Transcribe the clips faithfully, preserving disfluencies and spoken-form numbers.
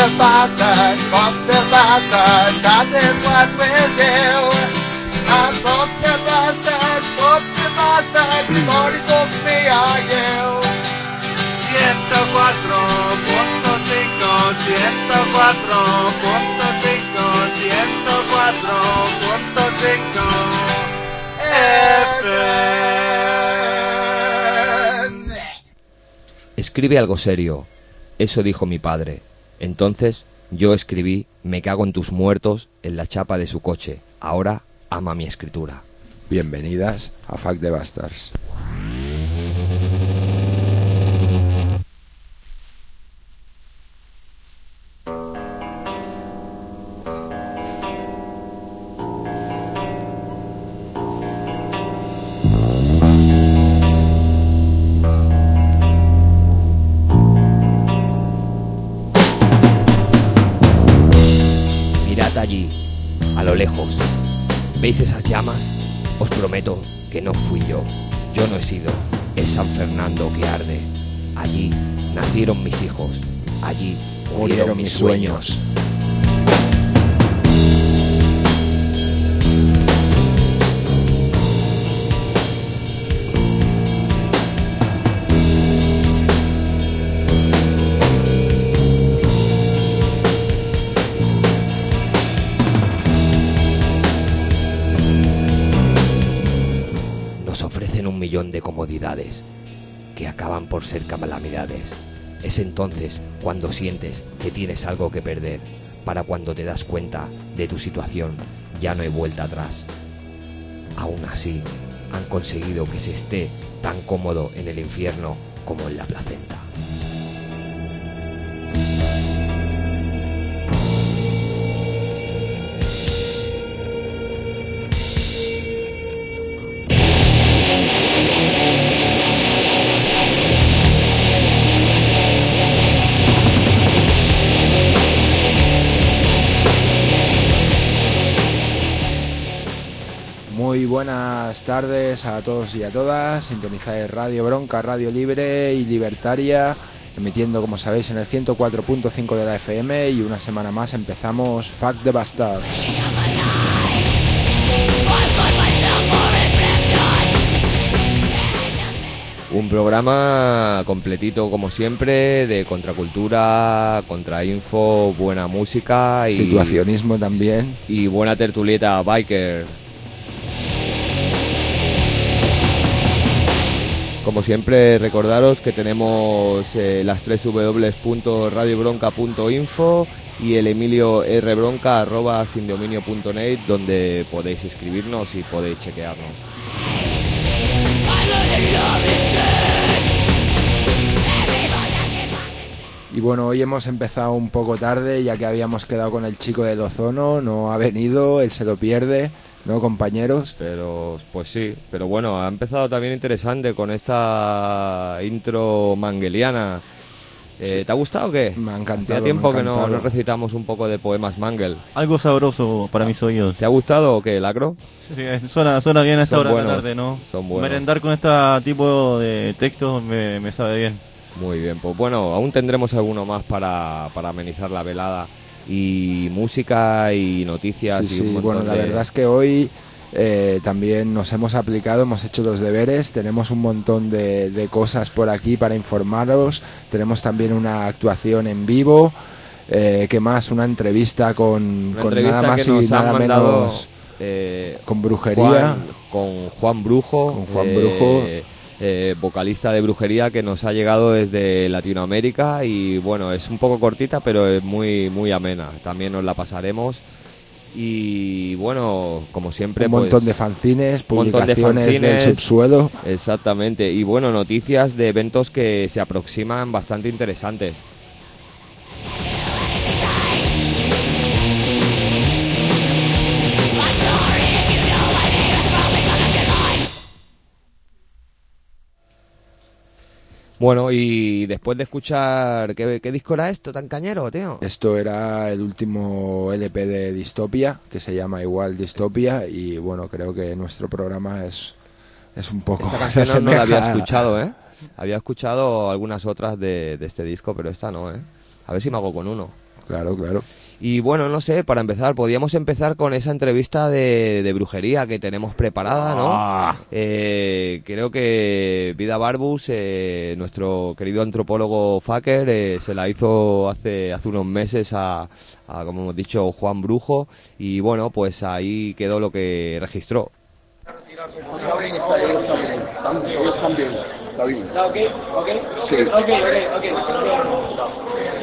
the bastards, fuck the bastards, that is what we'll do. And fuck the bastards, fuck the bastards, before it's up me or you. ciento cuatro punto cinco, ciento cuatro punto cinco, ciento cuatro punto cinco F M. Escribe algo serio, eso dijo mi padre. Entonces yo escribí "Me cago en tus muertos" en la chapa de su coche. Ahora ama mi escritura. Bienvenidas a Fuck the Bastards. Allí, a lo lejos, ¿veis esas llamas? Os prometo que no fui yo, yo no he sido, es San Fernando que arde. Allí nacieron mis hijos, allí murieron mis sueños. De comodidades que acaban por ser calamidades. Es entonces cuando sientes que tienes algo que perder, para cuando te das cuenta de tu situación ya no hay vuelta atrás. Aún así, han conseguido que se esté tan cómodo en el infierno como en la placenta. Muy buenas tardes a todos y a todas. Sintonizáis Radio Bronca, radio libre y libertaria, emitiendo, como sabéis, en el ciento cuatro punto cinco de la F M, y una semana más empezamos Fuck the Bastards. Un programa completito, como siempre, de contracultura, contrainfo, buena música y situacionismo también, y buena tertulieta biker. Como siempre, recordaros que tenemos eh, las tres w punto radio bronca punto info y el emilio r bronca arroba sindominio punto net, donde podéis escribirnos y podéis chequearnos. Y bueno, hoy hemos empezado un poco tarde, ya que habíamos quedado con el chico del ozono, no ha venido, él se lo pierde, ¿no, compañeros? Pero, pues sí, pero bueno, ha empezado también interesante con esta intro mangueliana. Eh, Sí. ¿Te ha gustado o qué? Me ha encantado. Hacía tiempo me ha que no, encantado. no recitamos un poco de poemas Mangel. Algo sabroso para mis oídos. ¿Te ha gustado o qué, Lacro? Sí, suena, suena bien a esta Son hora buenos, de la tarde, ¿no? son buenos. Merendar con este tipo de textos me, me sabe bien. Muy bien, pues bueno, aún tendremos alguno más para, para amenizar la velada. Y música y noticias. Sí, y sí, un montón bueno, la de... verdad es que hoy eh, también nos hemos aplicado, hemos hecho los deberes, tenemos un montón de, de cosas por aquí para informaros, tenemos también una actuación en vivo, eh, ¿qué más? Una entrevista con, Una con entrevista nada más que nos y nada han mandado, menos eh, con brujería. Juan, con Juan Brujo, Con Juan eh, Brujo. eh, vocalista de brujería, que nos ha llegado desde Latinoamérica. Y bueno, es un poco cortita, pero es muy, muy amena. También nos la pasaremos. Y bueno, como siempre, Un montón pues, de fanzines, un montón de publicaciones fanzines, del subsuelo. Exactamente. Y bueno, noticias de eventos que se aproximan bastante interesantes. Bueno, y después de escuchar... ¿Qué, qué disco era esto tan cañero, tío? Esto era el último L P de Distopia, que se llama igual Distopia, y bueno, creo que nuestro programa es, es un poco... Esta se canción no, no la había asemeja- escuchado, ¿eh? Había escuchado algunas otras de, de este disco, pero esta no, ¿eh? A ver si me hago con uno. Claro, claro. Y bueno, no sé, para empezar, podíamos empezar con esa entrevista de, de brujería que tenemos preparada, ¿no? Ah. Eh, creo que Vida Barbus, eh, nuestro querido antropólogo Faker, eh, se la hizo hace, hace unos meses a, a, como hemos dicho, Juan Brujo, y bueno, pues ahí quedó lo que registró. Está bien, está bien, está bien. Están, ellos están bien, está bien. ¿Está ok? ¿Ok? Sí. Ok, ok, ok.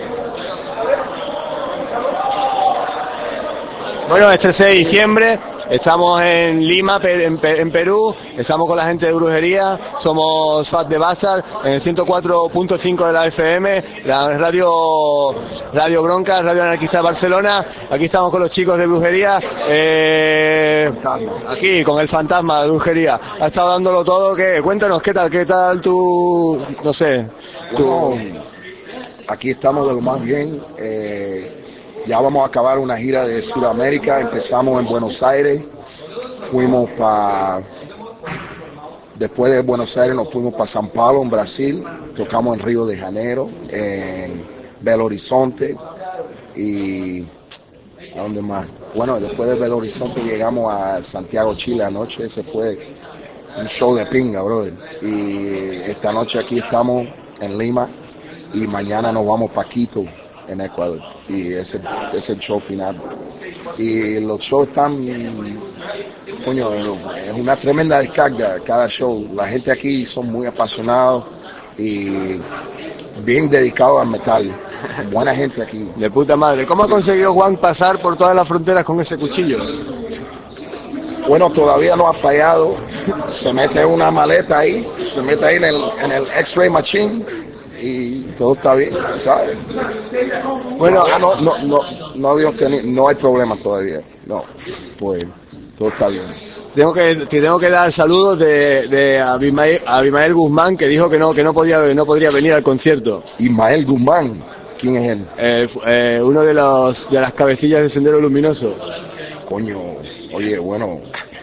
Bueno, este es el seis de diciembre, estamos en Lima, en, en Perú, estamos con la gente de brujería, somos Fat de Bazar, en el ciento cuatro punto cinco de la F M, la radio, radio Broncas, Radio Anarquista de Barcelona. Aquí estamos con los chicos de brujería, eh, aquí con el fantasma de brujería. Ha estado dándolo todo. ¿Qué? Cuéntanos, ¿qué tal? ¿Qué tal tu, no sé, tu... Bueno, aquí estamos de lo más bien. Eh, Ya vamos a acabar una gira de Sudamérica, empezamos en Buenos Aires, fuimos para, después de Buenos Aires nos fuimos para São Paulo, en Brasil, tocamos en Río de Janeiro, en Belo Horizonte y, ¿a dónde más? Bueno, después de Belo Horizonte llegamos a Santiago, Chile anoche, ese fue un show de pinga, brother, y esta noche aquí estamos en Lima y mañana nos vamos para Quito, en Ecuador, y ese es el show final. Y los shows están, coño, es una tremenda descarga cada show. La gente aquí son muy apasionados y bien dedicados al metal. Buena gente aquí. De puta madre. ¿Cómo ha conseguido Juan pasar por todas las fronteras con ese cuchillo? Bueno, todavía no ha fallado. Se mete una maleta ahí, se mete ahí en el, en el X-ray machine y todo está bien, ¿sabes? Bueno, no, no, no, no habíamos tenido, no hay problema todavía, no, pues todo está bien. Tengo que, te tengo que dar saludos de, de Abimael, Abimael Guzmán, que dijo que no, que no podía, no podría venir al concierto. Ismael Guzmán, ¿quién es él? Eh, eh, uno de los, de las cabecillas de Sendero Luminoso. Coño, oye, bueno,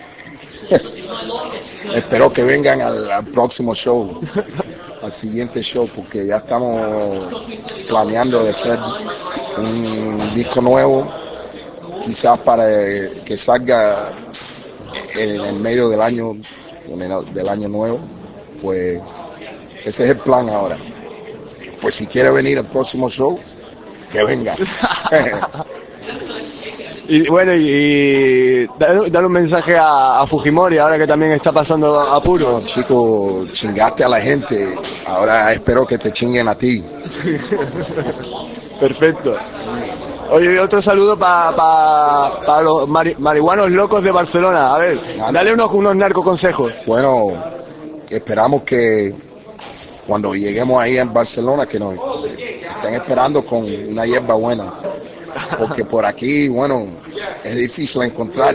espero que vengan al, al próximo show. Al siguiente show, porque ya estamos planeando de hacer un disco nuevo, quizás para que salga en el medio del año, del año nuevo, pues ese es el plan ahora. Pues si quiere venir al próximo show, que venga. Y bueno, y, y dale, dale un mensaje a, a Fujimori, ahora que también está pasando apuro. No, chico, chingaste a la gente, ahora espero que te chinguen a ti. Perfecto. Oye, otro saludo para pa, pa los mari, marihuanos locos de Barcelona. A ver, dale unos, unos narcoconsejos. Bueno, esperamos que cuando lleguemos ahí en Barcelona, que nos estén esperando con una hierba buena. Porque por aquí, bueno, es difícil encontrar.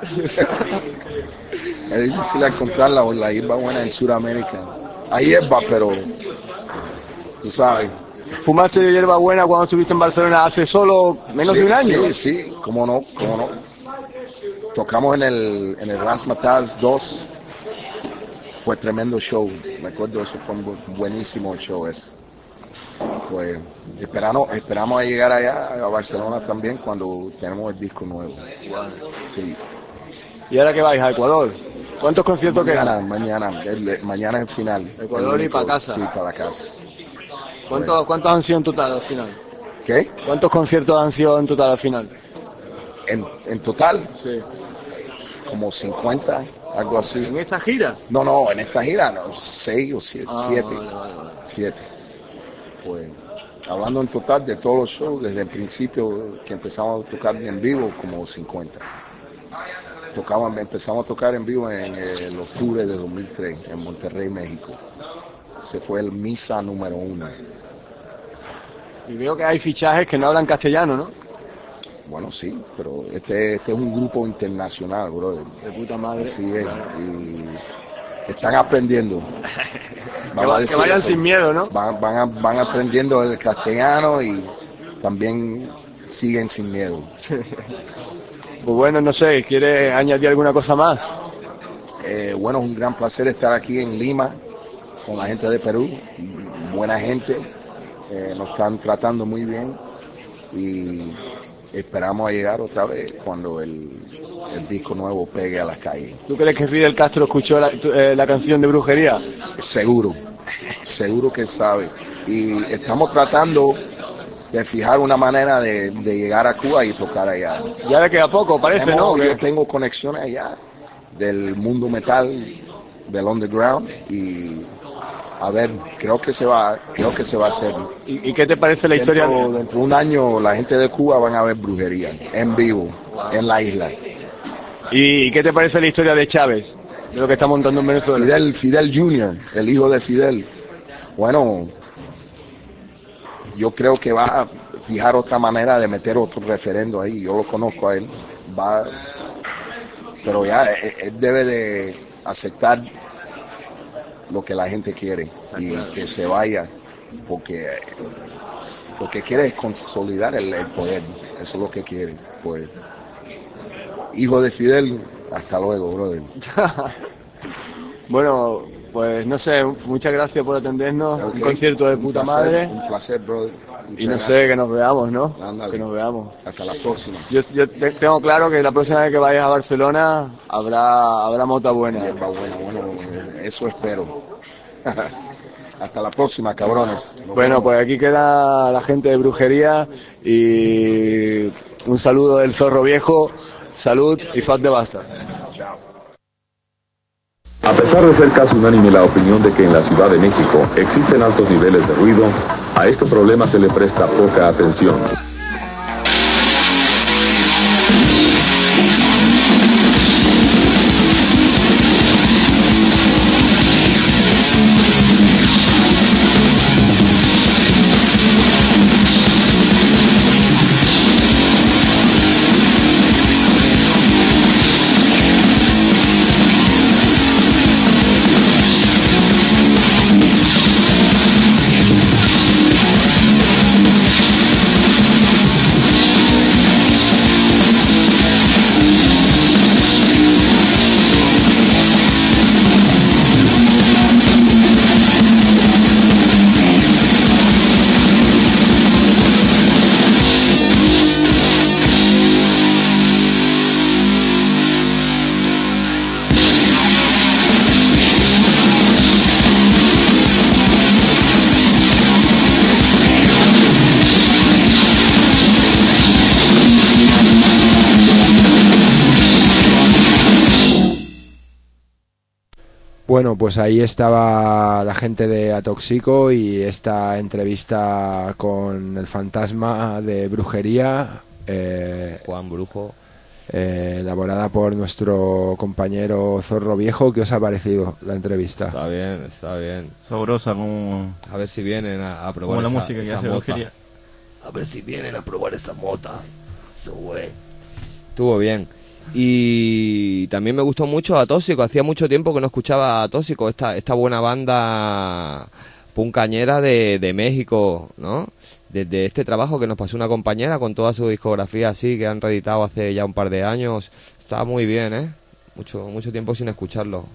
Es difícil encontrar la, la hierba buena en Sudamérica. Hay hierba, pero tú sabes. ¿Fumaste de hierba buena cuando estuviste en Barcelona hace solo menos sí, de un año? Sí, sí, cómo no, cómo no. Tocamos en el, en el Razzmatazz dos. Fue tremendo show. Me acuerdo, eso fue un buenísimo show ese. Pues esperamos, esperamos a llegar allá a Barcelona también cuando tenemos el disco nuevo. Sí. ¿Y ahora qué vais a Ecuador? ¿Cuántos conciertos mañana, quedan? Mañana, el, mañana es el final. Ecuador el y para casa. Sí, para la casa. ¿Cuántos, pues, ¿Cuántos han sido en total al final? ¿Qué? ¿Cuántos conciertos han sido en total al final? En, en total, Sí. como cincuenta, algo así. ¿En esta gira? No, no, en esta gira, no, seis o siete. Ah, siete. vale, vale, vale. Siete. Pues, hablando en total de todos los shows, desde el principio que empezamos a tocar en vivo, como cincuenta. Tocamos, empezamos a tocar en vivo en el octubre de dos mil tres, en Monterrey, México. Ese fue el Misa número uno. Y veo que hay fichajes que no hablan castellano, ¿no? Bueno, sí, pero este, este es un grupo internacional, brother. De puta madre. Así es, y están aprendiendo. Que, va, que vayan eso. Sin miedo, ¿no? Van, van, a, van aprendiendo el castellano y también siguen sin miedo. Pues bueno, no sé, ¿quiere añadir alguna cosa más? Eh, bueno, es un gran placer estar aquí en Lima con la gente de Perú, buena gente, eh, nos están tratando muy bien y esperamos a llegar otra vez cuando el, el disco nuevo pegue a las calles. ¿Tú crees que Fidel Castro escuchó la, tu, eh, la canción de Brujería? Seguro, seguro que sabe. Y estamos tratando de fijar una manera de, de llegar a Cuba y tocar allá. Ya le queda poco, parece, Tenemos, ¿no? Yo tengo conexiones allá del mundo metal, del underground, y a ver, creo que se va, creo que se va a hacer. ¿Y, y qué te parece la dentro, historia? Dentro de un año la gente de Cuba van a ver Brujería en vivo en la isla. ¿Y qué te parece la historia de Chávez, de lo que está montando en Venezuela? Fidel, Fidel junior, el hijo de Fidel. Bueno, yo creo que va a fijar otra manera de meter otro referendo ahí. Yo lo conozco a él, va, pero ya él, él debe de aceptar lo que la gente quiere y que se vaya, porque lo que quiere es consolidar el, el poder. Eso es lo que quiere. Pues, hijo de Fidel, hasta luego, brother. Bueno, pues no sé, muchas gracias por atendernos. Okay. Un concierto de puta un placer, madre. Un placer, brother. Muchas y no gracias. sé, que nos veamos, ¿no? Ándale. Que nos veamos. Hasta la próxima. Yo, yo te, tengo claro que la próxima vez que vayas a Barcelona habrá habrá mota buena. Hierba buena, bueno, eso espero. Hasta la próxima, cabrones. Nos bueno, vemos. Pues aquí queda la gente de Brujería y un saludo del Zorro Viejo, salud y Fat de Bastards. Chao. A pesar de ser casi unánime la opinión de que en la Ciudad de México existen altos niveles de ruido, a este problema se le presta poca atención. Bueno, pues ahí estaba la gente de Atoxico y esta entrevista con el fantasma de Brujería, eh, Juan Brujo, eh, elaborada por nuestro compañero Zorro Viejo. ¿Qué os ha parecido la entrevista? Está bien, está bien. Sabrosa, como, A ver si vienen a, a probar como la esa, música que esa hace mota. Brujería. A ver si vienen a probar esa mota. Eso, güey. Estuvo bien. Y también me gustó mucho Atóxico. Hacía mucho tiempo que no escuchaba a Atóxico, esta, esta buena banda puncañera de, de México, ¿no? Desde este trabajo que nos pasó una compañera con toda su discografía así, que han reeditado hace ya un par de años. Está muy bien, ¿eh? Mucho, mucho tiempo sin escucharlo.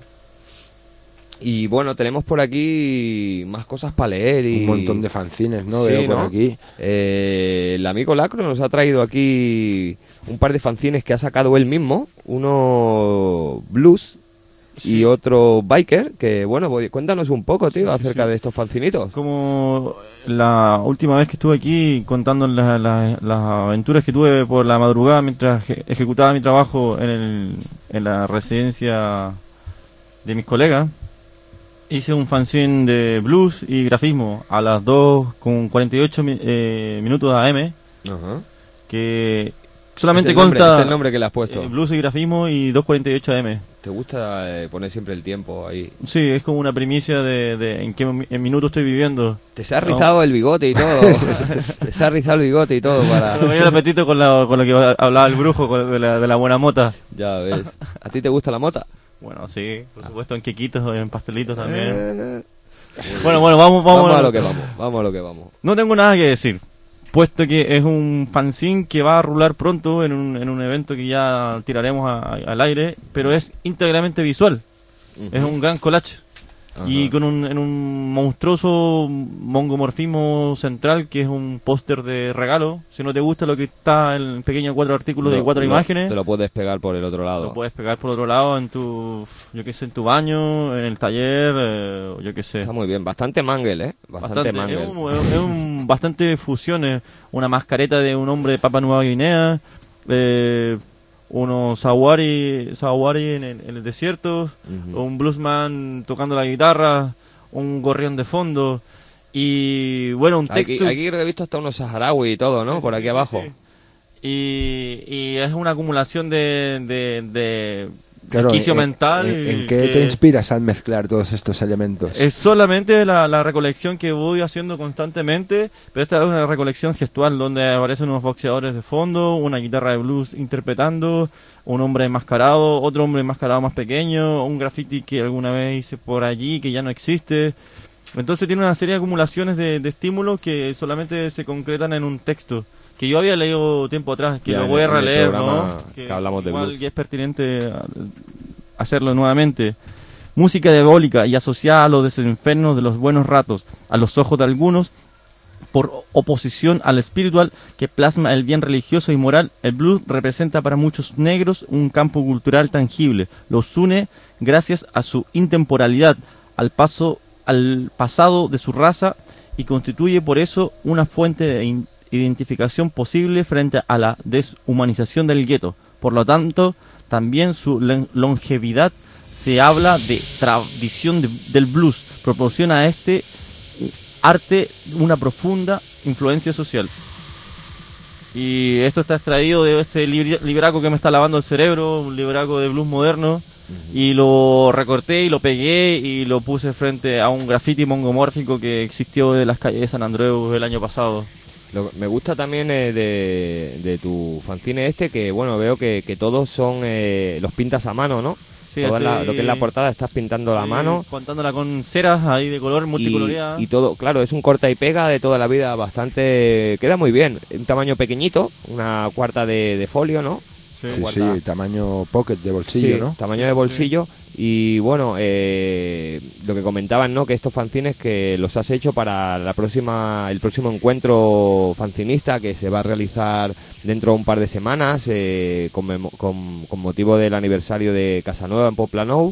Y bueno, tenemos por aquí más cosas para leer y... Un montón de fanzines, ¿no? Sí, Veo por ¿no? aquí. Eh, el amigo Lacro nos ha traído aquí un par de fanzines que ha sacado él mismo. Uno blues y otro biker. Que bueno, pues, cuéntanos un poco, tío, Sí, acerca sí. de estos fanzinitos. Como la última vez que estuve aquí contando la- la- las aventuras que tuve por la madrugada mientras eje- ejecutaba mi trabajo en, el, en la residencia de mis colegas, hice un fanzine de blues y grafismo a las dos con cuarenta y ocho mi- eh, minutos A M, Ajá. que solamente es el nombre, consta es el nombre que le has puesto. eh, blues y grafismo y dos cuarenta y ocho A M. Te gusta eh, poner siempre el tiempo ahí. Sí, es como una primicia de, de en qué mi- en minuto estoy viviendo. Te se ha rizado el bigote y todo. Te se ha rizado el bigote y todo para... Me venía el apetito con, la, con lo que hablaba el brujo con- de la, de la buena mota. Ya ves. ¿A ti te gusta la mota? Bueno, sí, por supuesto en quequitos, en pastelitos también. Eh, Bueno, bueno, vamos, vamos, vamos a lo que vamos. Vamos a lo que vamos. No tengo nada que decir, puesto que es un fanzine que va a rular pronto en un, en un evento que ya tiraremos a- a- al aire, pero es íntegramente visual. Ujú. Es un gran collage. y con un, en un monstruoso mongomorfismo central que es un póster de regalo. Si no te gusta lo que está en el pequeño cuatro artículos Lo- de cuatro lo- imágenes, Te lo puedes pegar por el otro lado. lo puedes pegar por otro lado en tu, yo qué sé, en tu baño, en el taller, eh, yo qué sé. Está muy bien, bastante mangle, ¿eh? Bastante, Bastante, mangle. es, un, es un- bastante fusiones, una mascareta de un hombre de Papua Nueva Guinea, eh, unos sawari, sawari en, el, en el desierto, Ujú. un bluesman tocando la guitarra, un gorrión de fondo y bueno, un texto. Aquí, aquí creo que he visto hasta unos saharaui y todo, ¿no? Sí, por sí, aquí sí, abajo. sí. Y, y es una acumulación de, de, de Claro, quicio ¿en, mental. en, en qué que te inspiras al mezclar todos estos elementos? Es solamente la, la recolección que voy haciendo constantemente, pero esta es una recolección gestual donde aparecen unos boxeadores de fondo, una guitarra de blues interpretando, un hombre enmascarado, otro hombre enmascarado más pequeño, un graffiti que alguna vez hice por allí que ya no existe. Entonces tiene una serie de acumulaciones de, de estímulos que solamente se concretan en un texto que yo había leído tiempo atrás, que Ya lo en voy a el- en el releer, programa ¿no? que hablamos de igual blues. que es pertinente a- hacerlo nuevamente. Música diabólica y asociada a los desenfrenos de los buenos ratos, a los ojos de algunos, por oposición al espiritual que plasma el bien religioso y moral, el blues representa para muchos negros un campo cultural tangible. Los une gracias a su intemporalidad, al paso, al pasado de su raza y constituye por eso una fuente de in- identificación posible frente a la deshumanización del gueto. Por lo tanto, también su len- longevidad se habla de tradición de- del blues, proporciona a este arte una profunda influencia social. Y esto está extraído de este libri- libraco que me está lavando el cerebro, un libraco de blues moderno, y lo recorté y lo pegué y lo puse frente a un graffiti mongomórfico que existió de las calles de San Andreu el año pasado. Lo, me gusta también eh, de, de tu fanzine este que, bueno, veo que, que todos son, eh, los pintas a mano, ¿no? Sí, Toda la- estoy- lo que es la portada estás pintando a estoy mano. Contándola con ceras ahí de color Y, multicolorida. y todo, claro, es un corta y pega de toda la vida bastante... Queda muy bien. Un tamaño pequeñito, una cuarta de, de folio, ¿no? Sí, guarda- sí, tamaño pocket de bolsillo, Sí, ¿no? tamaño de bolsillo. Y bueno, eh, lo que comentaban, ¿no? Que estos fanzines que los has hecho para la próxima, el próximo encuentro fancinista que se va a realizar dentro de un par de semanas eh, con, memo- con, con motivo del aniversario de Casanueva en Poplanou.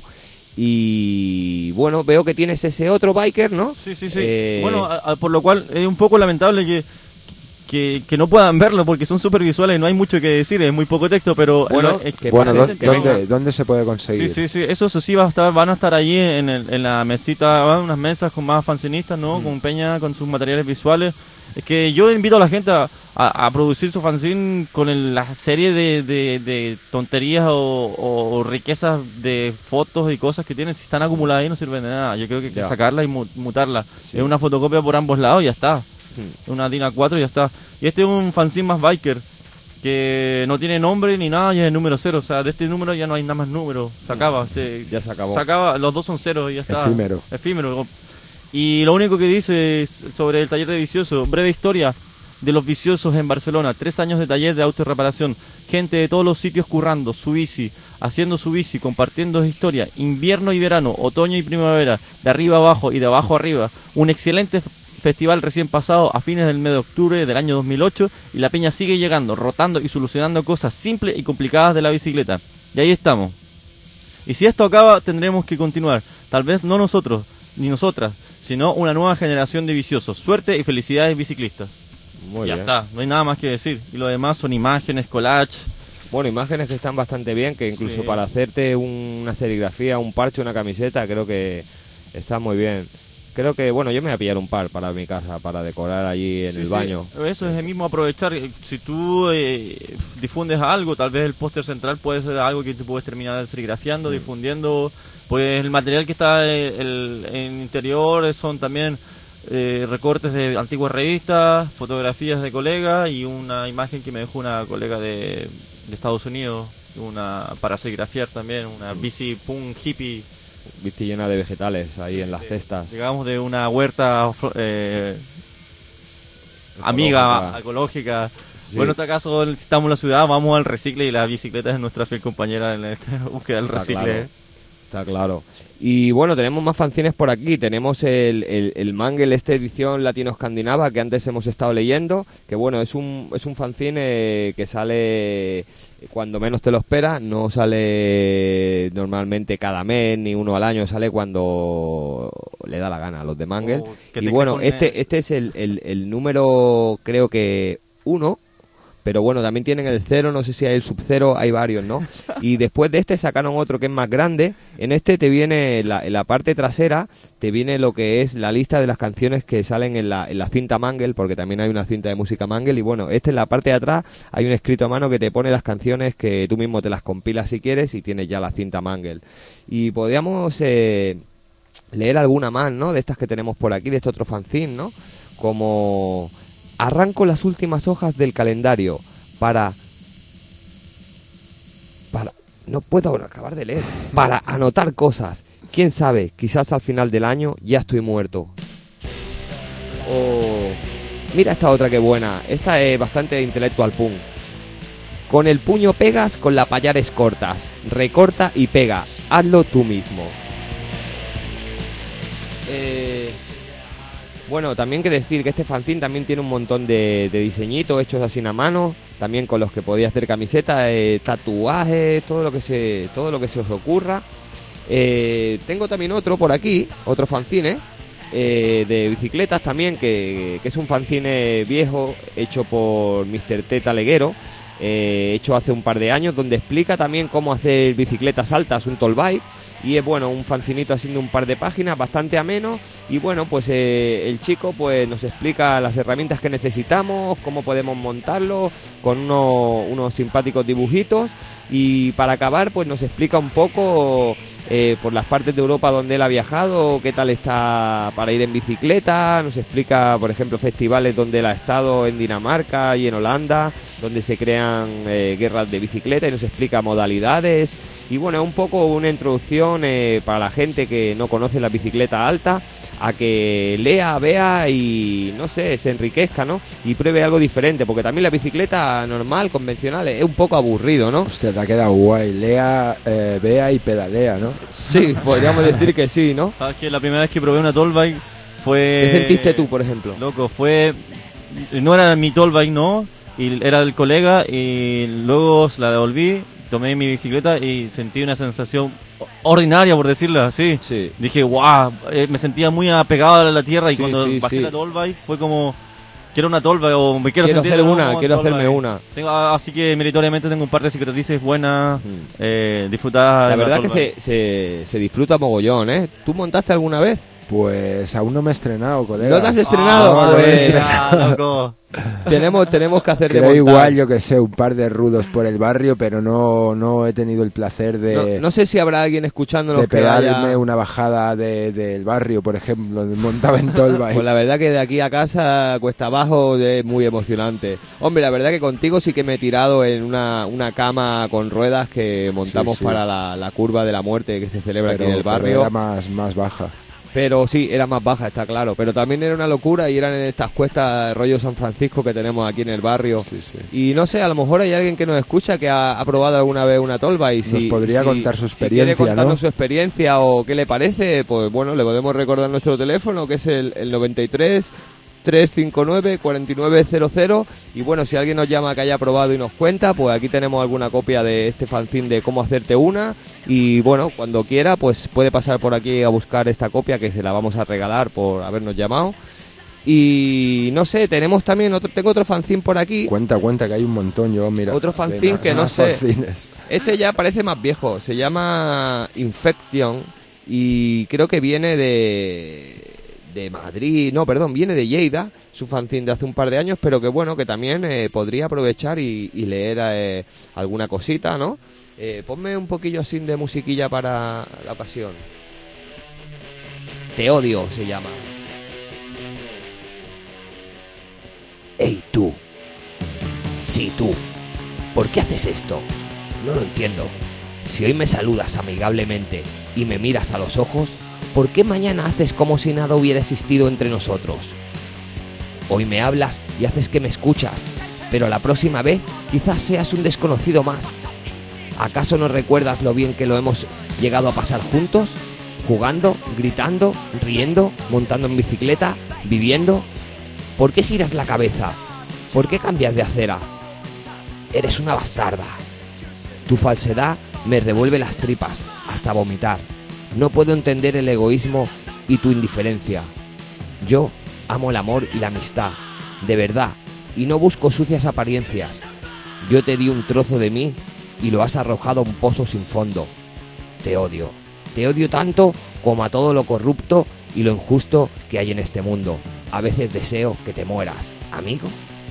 Y bueno, veo que tienes ese otro biker, ¿no? Sí, sí, sí. Eh, Bueno, a- a- por lo cual es un poco lamentable que, que, que no puedan verlo porque son súper visuales y no hay mucho que decir, es muy poco texto, pero... Bueno, es que Bueno, pasen, ¿dó- que ¿dónde, vengan. ¿dónde se puede conseguir? Sí, sí, sí, eso, eso sí va a estar, van a estar allí en, el- en la mesita, van unas mesas con más fanzinistas, ¿no? Con Peña, con sus materiales visuales. Es que yo invito a la gente a, a- a producir su fanzine con el- la serie de, de- de tonterías o, o- o riquezas de fotos y cosas que tienen. Si están acumuladas ahí no sirven de nada. Yo creo que hay que Ya. sacarla y mu- mutarla. Sí. Es una fotocopia por ambos lados y ya está. Hmm. Una DIN A cuatro y ya está. Y este es un fanzine más biker que no tiene nombre ni nada y es el número cero. O sea, de este número ya no hay nada más número. Se acaba. Se, Ya se acabó. se acaba, los dos son ceros y ya está. Efímero. Efímero. Y lo único que dice es sobre el taller de Vicioso, breve historia de los viciosos en Barcelona, tres años de taller de autorreparación, gente de todos los sitios currando, su bici, haciendo su bici, compartiendo historia, invierno y verano, otoño y primavera, de arriba abajo y de abajo arriba, un excelente f- festival recién pasado a fines del mes de octubre del año dos mil ocho y la peña sigue llegando, rotando y solucionando cosas simples y complicadas de la bicicleta. Y ahí estamos. Y si esto acaba, tendremos que continuar. Tal vez no nosotros, ni nosotras, sino una nueva generación de viciosos. Suerte y felicidades, biciclistas. Muy ya bien. está, no hay nada más que decir. Y lo demás son imágenes, collage. Bueno, imágenes que están bastante bien, que incluso Sí. para hacerte un- una serigrafía, un parche, una camiseta, creo que está muy bien. Creo que, bueno, yo me voy a pillar un par para mi casa, para decorar allí en Sí, el sí, baño. Eso es el mismo aprovechar. eh, Si tú eh, difundes algo, tal vez el póster central puede ser algo que tú puedes terminar serigrafiando, difundiendo. Pues el material que está eh, el, en interior son también eh, recortes de antiguas revistas, fotografías de colegas y una imagen que me dejó una colega de, de Estados Unidos, una para serigrafiar también, una bici punk hippie. Bici llena de vegetales ahí en las cestas. Llegamos de una huerta eh, amiga, ecológica. Sí. Bueno, en este caso, si estamos en la ciudad, vamos al recicle y la bicicleta es nuestra fiel compañera en esta búsqueda del Está recicle. claro. Está claro. Y bueno, tenemos más fanzines por aquí. Tenemos el, el, el Mangle, esta edición latino-escandinava que antes hemos estado leyendo. Que bueno, es un, es un fanzine eh, que sale cuando menos te lo esperas. No sale normalmente cada mes ni uno al año. Sale cuando le da la gana a los de Mangle. Oh, y bueno, este, este es el, el, el número, creo que uno. Pero bueno, también tienen el cero, no sé si hay el sub-cero, hay varios, ¿no? Y después de este sacaron otro que es más grande. En este te viene, la, en la parte trasera, te viene lo que es la lista de las canciones que salen en la, en la cinta Mangle, porque también hay una cinta de música Mangle. Y bueno, este en la parte de atrás hay un escrito a mano que te pone las canciones que tú mismo te las compilas si quieres y tienes ya la cinta Mangle. Y podríamos eh, leer alguna más, ¿no? De estas que tenemos por aquí, de este otro fanzine, ¿no? Como... Arranco las últimas hojas del calendario para... para... No puedo acabar de leer. Para anotar cosas. Quién sabe, quizás al final del año ya estoy muerto. Oh, mira esta otra que buena. Esta es bastante intelectual punk. Con el puño pegas, con la payares cortas. Recorta y pega. Hazlo tú mismo. Eh... Bueno, también que decir que este fanzine también tiene un montón de, de diseñitos hechos así a mano, también con los que podía hacer camisetas, eh, tatuajes, todo lo que se, todo lo que se os ocurra. Eh, tengo también otro por aquí, otro fanzine eh, de bicicletas también, que, que es un fanzine viejo hecho por mister T Taleguero, eh, hecho hace un par de años, donde explica también cómo hacer bicicletas altas, un tall bike. Y es bueno, un fancinito así de un par de páginas, bastante ameno. Y bueno, pues eh, el chico pues nos explica las herramientas que necesitamos, cómo podemos montarlo, con unos, unos simpáticos dibujitos. Y para acabar pues nos explica un poco eh, por las partes de Europa donde él ha viajado, qué tal está para ir en bicicleta. Nos explica, por ejemplo, festivales donde él ha estado en Dinamarca y en Holanda, donde se crean eh, guerras de bicicleta, y nos explica modalidades. Y bueno, un poco una introducción eh, para la gente que no conoce la bicicleta alta, a que lea, vea y, no sé, se enriquezca, ¿no? Y pruebe algo diferente, porque también la bicicleta normal, convencional, es un poco aburrido, ¿no? Hostia, te ha quedado guay. Lea, eh, vea y pedalea, ¿no? Sí, podríamos decir que sí, ¿no? Sabes que la primera vez que probé una tall bike fue... ¿Qué sentiste tú, por ejemplo? Loco, fue... No era mi tall bike, no, y era el colega, y luego la devolví, tomé mi bicicleta y sentí una sensación ordinaria, por decirlo así. Sí. Dije, wow, eh, me sentía muy apegado a la tierra, y sí, cuando sí, bajé sí. la tall bike fue como, quiero una tall bike, o me quiero, quiero sentir hacer una, como quiero hacerme bike. una. Tengo, así que meritoriamente tengo un par de cicatrices buenas, Mm. eh, disfrutadas. La verdad que se, se, se disfruta mogollón, ¿eh? ¿Tú montaste alguna vez? Pues aún no me he estrenado, colega. ¿No te has estrenado? Ah, Pues, no, loco. tenemos, tenemos que hacer de Creo montar. igual, yo que sé, un par de rudos por el barrio, pero no, no he tenido el placer de... No, no sé si habrá alguien escuchándonos de que pegarme haya... una bajada de, del barrio, por ejemplo, montado en tall bike. Pues la verdad que de aquí a casa, cuesta abajo, es muy emocionante. Hombre, la verdad que contigo sí que me he tirado en una, una cama con ruedas que montamos Sí, sí. para la, la curva de la muerte que se celebra Pero- aquí en el pero barrio. era más, más baja. Pero sí, era más baja, está claro. Pero también era una locura y eran en estas cuestas rollo San Francisco que tenemos aquí en el barrio. Sí, sí. Y no sé, a lo mejor hay alguien que nos escucha que ha, ha probado alguna vez una tolva y Nos si podría si- contar su si quiere experiencia, contarnos ¿no? su experiencia o qué le parece, pues bueno, le podemos recordar nuestro teléfono, que es el, el noventa y tres, trescientos cincuenta y nueve, cuarenta y nueve cero cero. Y bueno, si alguien nos llama que haya probado y nos cuenta, pues aquí tenemos alguna copia de este fanzine de cómo hacerte una. Y bueno, cuando quiera, pues puede pasar por aquí a buscar esta copia, que se la vamos a regalar por habernos llamado. Y no sé, tenemos también otro, tengo otro fanzine por aquí. Cuenta, cuenta, que hay un montón, yo, mira. Otro fanzine Más- que no más sé. fanzines. Este ya parece más viejo, se llama Infection y creo que viene de de Madrid, no, perdón, viene de Lleida, su fanzine de hace un par de años, pero que bueno, que también eh, podría aprovechar y, y leer eh, alguna cosita, ¿no? Eh, ponme un poquillo así de musiquilla para la ocasión. Te odio, se llama. Ey, tú. Sí, tú. ¿Por qué haces esto? No lo entiendo. Si hoy me saludas amigablemente y me miras a los ojos, ¿por qué mañana haces como si nada hubiera existido entre nosotros? Hoy me hablas y haces que me escuchas, pero la próxima vez quizás seas un desconocido más. ¿Acaso no recuerdas lo bien que lo hemos llegado a pasar juntos, jugando, gritando, riendo, montando en bicicleta, viviendo. ¿Por qué giras la cabeza? ¿Por qué cambias de acera? Eres una bastarda. Tu falsedad me revuelve las tripas hasta vomitar. No puedo entender el egoísmo y tu indiferencia. Yo amo el amor y la amistad, de verdad, y no busco sucias apariencias. Yo te di un trozo de mí y lo has arrojado a un pozo sin fondo. Te odio. Te odio tanto como a todo lo corrupto y lo injusto que hay en este mundo. A veces deseo que te mueras, amigo.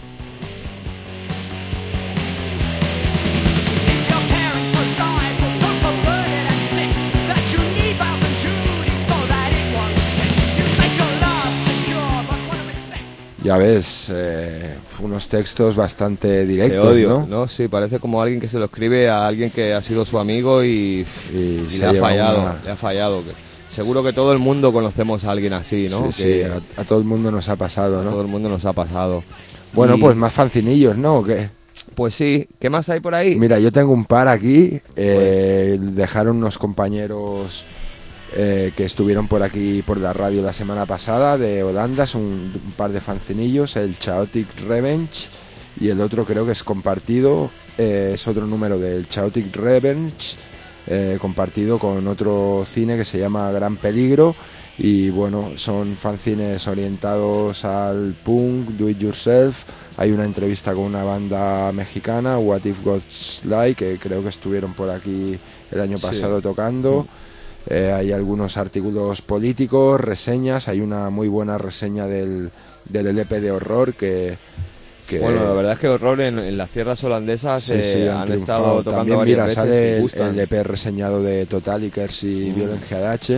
Ya ves, eh, unos textos bastante directos, Te odio, ¿no? ¿no? Sí, parece como alguien que se lo escribe a alguien que ha sido su amigo y, Y y se le ha lleva fallado, una- le ha fallado. Seguro que todo el mundo conocemos a alguien así, ¿no? Sí, que sí, a, a todo el mundo nos ha pasado, a todo ¿no? el mundo nos ha pasado. Bueno, Y, pues más fancinillos, ¿no? ¿O qué? pues sí, ¿qué más hay por ahí? Mira, yo tengo un par aquí. Pues eh, Dejaron unos compañeros eh, que estuvieron por aquí, por la radio la semana pasada, de Holanda. Son un, un par de fancinillos, el Chaotic Revenge y el otro creo que es compartido. eh, es otro número del Chaotic Revenge, eh, compartido con otro cine que se llama Gran Peligro. Y bueno, son fanzines orientados al punk, do it yourself. Hay una entrevista con una banda mexicana, What If God's Like, que creo que estuvieron por aquí el año Sí. pasado tocando. Eh, hay algunos artículos políticos, reseñas. Hay una muy buena reseña del, del L P de horror que... que Bueno, la verdad es que horror en, en las tierras holandesas sí, eh, sí, han, han estado triunfado. tocando También, varias mira, veces sale y el, gustan. el E P reseñado de Totalikers y Mm. Violent G H.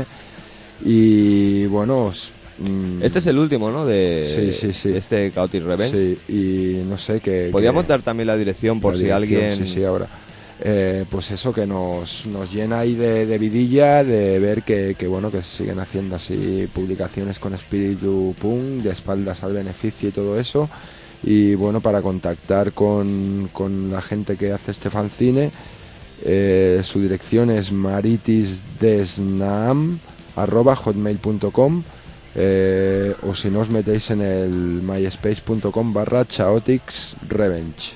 Y bueno... s- mm, Este es el último, ¿no? De, Sí, sí, sí. de este Chaotic Revenge. Sí, y no sé qué... Podríamos qué- dar también la dirección por la si dirección, alguien... Sí, sí, ahora. Eh, pues eso que nos, nos llena ahí de, de vidilla, de ver que, que bueno, que se siguen haciendo así publicaciones con espíritu punk, de espaldas al beneficio y todo eso. Y bueno, para contactar con, con la gente que hace este fanzine, eh, su dirección es maritisdesnaam arroba hotmail punto com, eh, o si no os metéis en el myspace punto com barra chaotix revenge.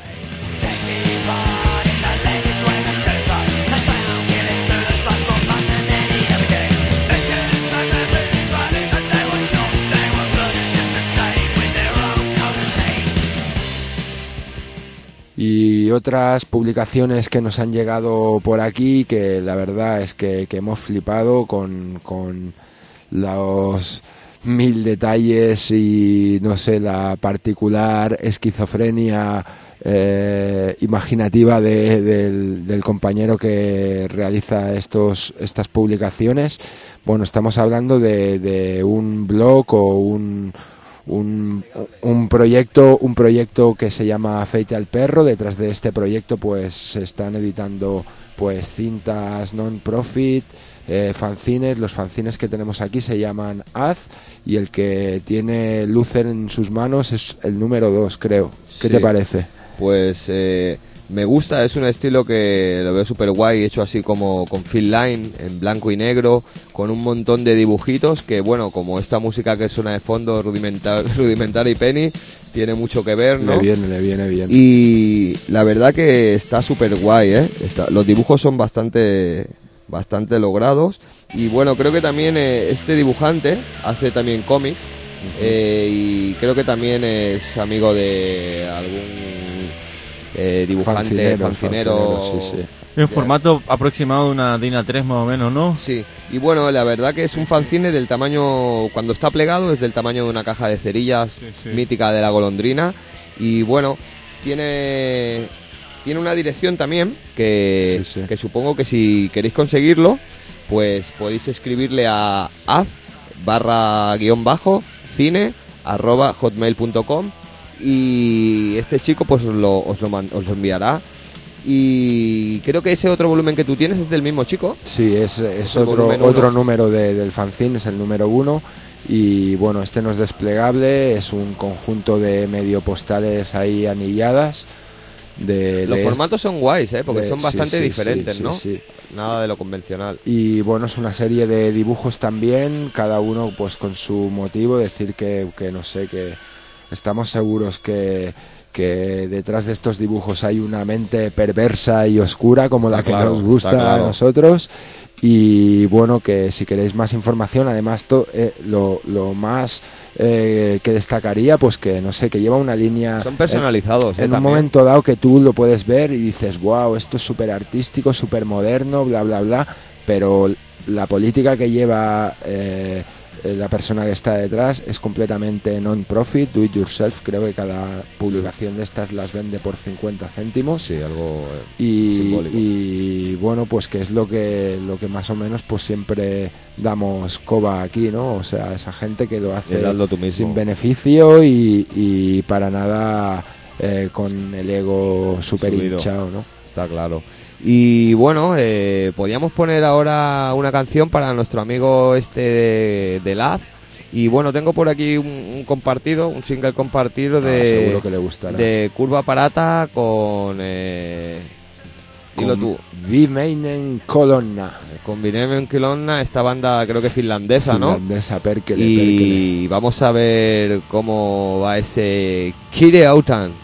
Y otras publicaciones que nos han llegado por aquí, que la verdad es que, que hemos flipado con, con los mil detalles y no sé, la particular esquizofrenia eh, imaginativa de- del, del compañero que realiza estos estas publicaciones. Bueno, estamos hablando de, de un blog o un Un, un proyecto un proyecto que se llama Afeite al Perro. Detrás de este proyecto pues se están editando pues cintas non-profit, eh, fanzines. Los fanzines que tenemos aquí se llaman Az, y el que tiene Lucer en sus manos es el número dos, creo. ¿Qué Sí. te parece? Pues eh, me gusta, es un estilo que lo veo súper guay, hecho así como con fill line, en blanco y negro, con un montón de dibujitos que, bueno, como esta música que suena de fondo, rudimentar, Rudimentary Penny, tiene mucho que ver, ¿no? Le viene, le viene bien. Y la verdad que está súper guay, ¿eh? Está, los dibujos son bastante bastante logrados. Y bueno, creo que también eh, este dibujante hace también cómics. eh, y creo que también es amigo de algún eh, dibujante, Fancinero, fancinero. fancinero, sí, sí. En formato aproximado de una D I N A tres más o menos, ¿no? Sí, y bueno, la verdad que es un fanzine del tamaño, cuando está plegado, es del tamaño de una caja de cerillas Sí, sí. mítica de la golondrina. Y bueno, tiene tiene una dirección también que, Sí, sí. que supongo que si queréis conseguirlo, pues podéis escribirle a az barra guión bajo cine arroba hotmail punto com, y este chico pues os lo, os lo, man- os lo enviará. Y creo que ese otro volumen que tú tienes es del mismo chico. Sí, es, es el otro, volumen otro uno. número de- del fanzine, es el número uno. Y bueno, este no es desplegable, es un conjunto de medio postales ahí anilladas. de Los de- formatos son guays, ¿eh? Porque de- son sí, bastante sí, diferentes, sí, ¿no? sí, sí. Nada de lo convencional. Y bueno, es una serie de dibujos también, cada uno pues con su motivo, decir que, que no sé, que estamos seguros que, que detrás de estos dibujos hay una mente perversa y oscura como Está la que claro, nos gusta está claro. a nosotros. Y bueno, que si queréis más información, además to- eh, lo, lo más eh, que destacaría, pues que no sé, que lleva una línea Son personalizados, en, ¿eh? en un También. momento dado que tú lo puedes ver y dices, wow, esto es súper artístico, súper moderno, bla, bla, bla, pero la política que lleva eh, la persona que está detrás es completamente non-profit, do it yourself. Creo que cada publicación de estas las vende por cincuenta céntimos. Sí, algo eh, y, simbólico. y bueno, pues que es lo que lo que más o menos pues siempre damos coba aquí, ¿no? O sea, esa gente que lo hace El hazlo tú mismo. sin beneficio y, y para nada eh, con el ego súper Subido. hinchado, ¿no? Está claro. Y bueno, eh, podíamos poner ahora una canción para nuestro amigo este de, de Laz. Y bueno, tengo por aquí un, un compartido, un single compartido de, Ah, seguro que le gustará. de Curva Parata con... Eh, dilo tú. Vimeinen Colonna. Con Vinemen Kilonna, esta banda creo que finlandesa, ¿no? Finlandesa, Perkele, Y Perkele. vamos a ver cómo va ese Kire Autan.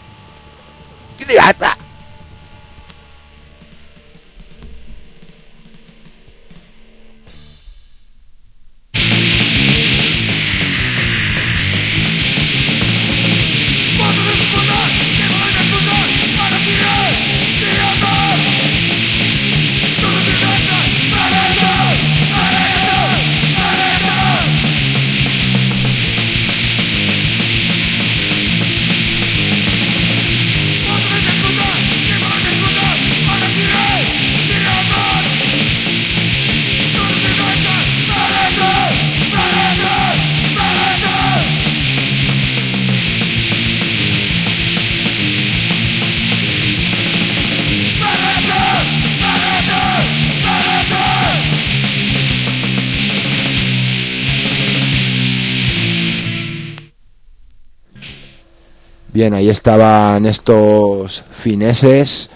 Bien, ahí estaban estos fineses.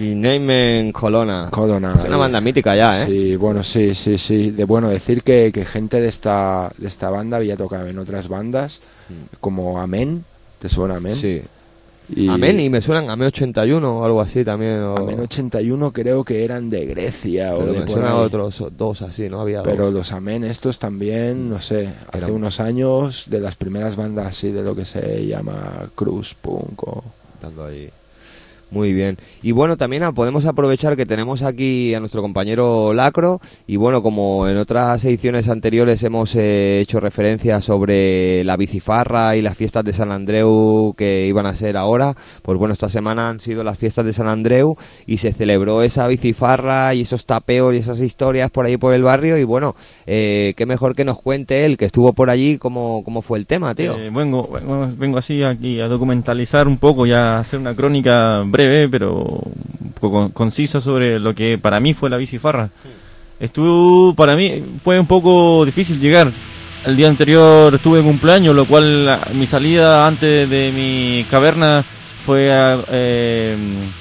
Vinemen Colonna. Colonna. Es una banda mítica ya, ¿eh? Sí, bueno, sí, sí, sí. De bueno decir que, que gente de esta de esta banda había tocado en otras bandas, como Amén. ¿Te suena Amén? Sí. Y Amén, y me suenan Amén ochenta y uno o algo así también. O... Amén ochenta y uno creo que eran de Grecia o Pero de me por suenan ahí. otros dos así, ¿no? Había Pero dos. los Amén estos también, no sé, hace Eran- unos años de las primeras bandas así de lo que se llama Cruz Punk o... Estando ahí. Muy bien. Y bueno, también ah, podemos aprovechar que tenemos aquí a nuestro compañero Lacro. Y bueno, como en otras ediciones anteriores hemos eh, hecho referencia sobre la bicifarra y las fiestas de San Andreu que iban a ser ahora, pues bueno, esta semana han sido las fiestas de San Andreu y se celebró esa bicifarra y esos tapeos y esas historias por ahí por el barrio. Y bueno, eh, qué mejor que nos cuente él, que estuvo por allí, cómo, cómo fue el tema, tío. Eh, vengo, vengo, vengo así aquí a documentalizar un poco y a hacer una crónica breve, pero un poco con- concisa sobre lo que para mí fue la bicifarra. Estuvo, para mí fue un poco difícil llegar. El día anterior estuve en cumpleaños, lo cual la- mi salida antes de mi caverna fue eh,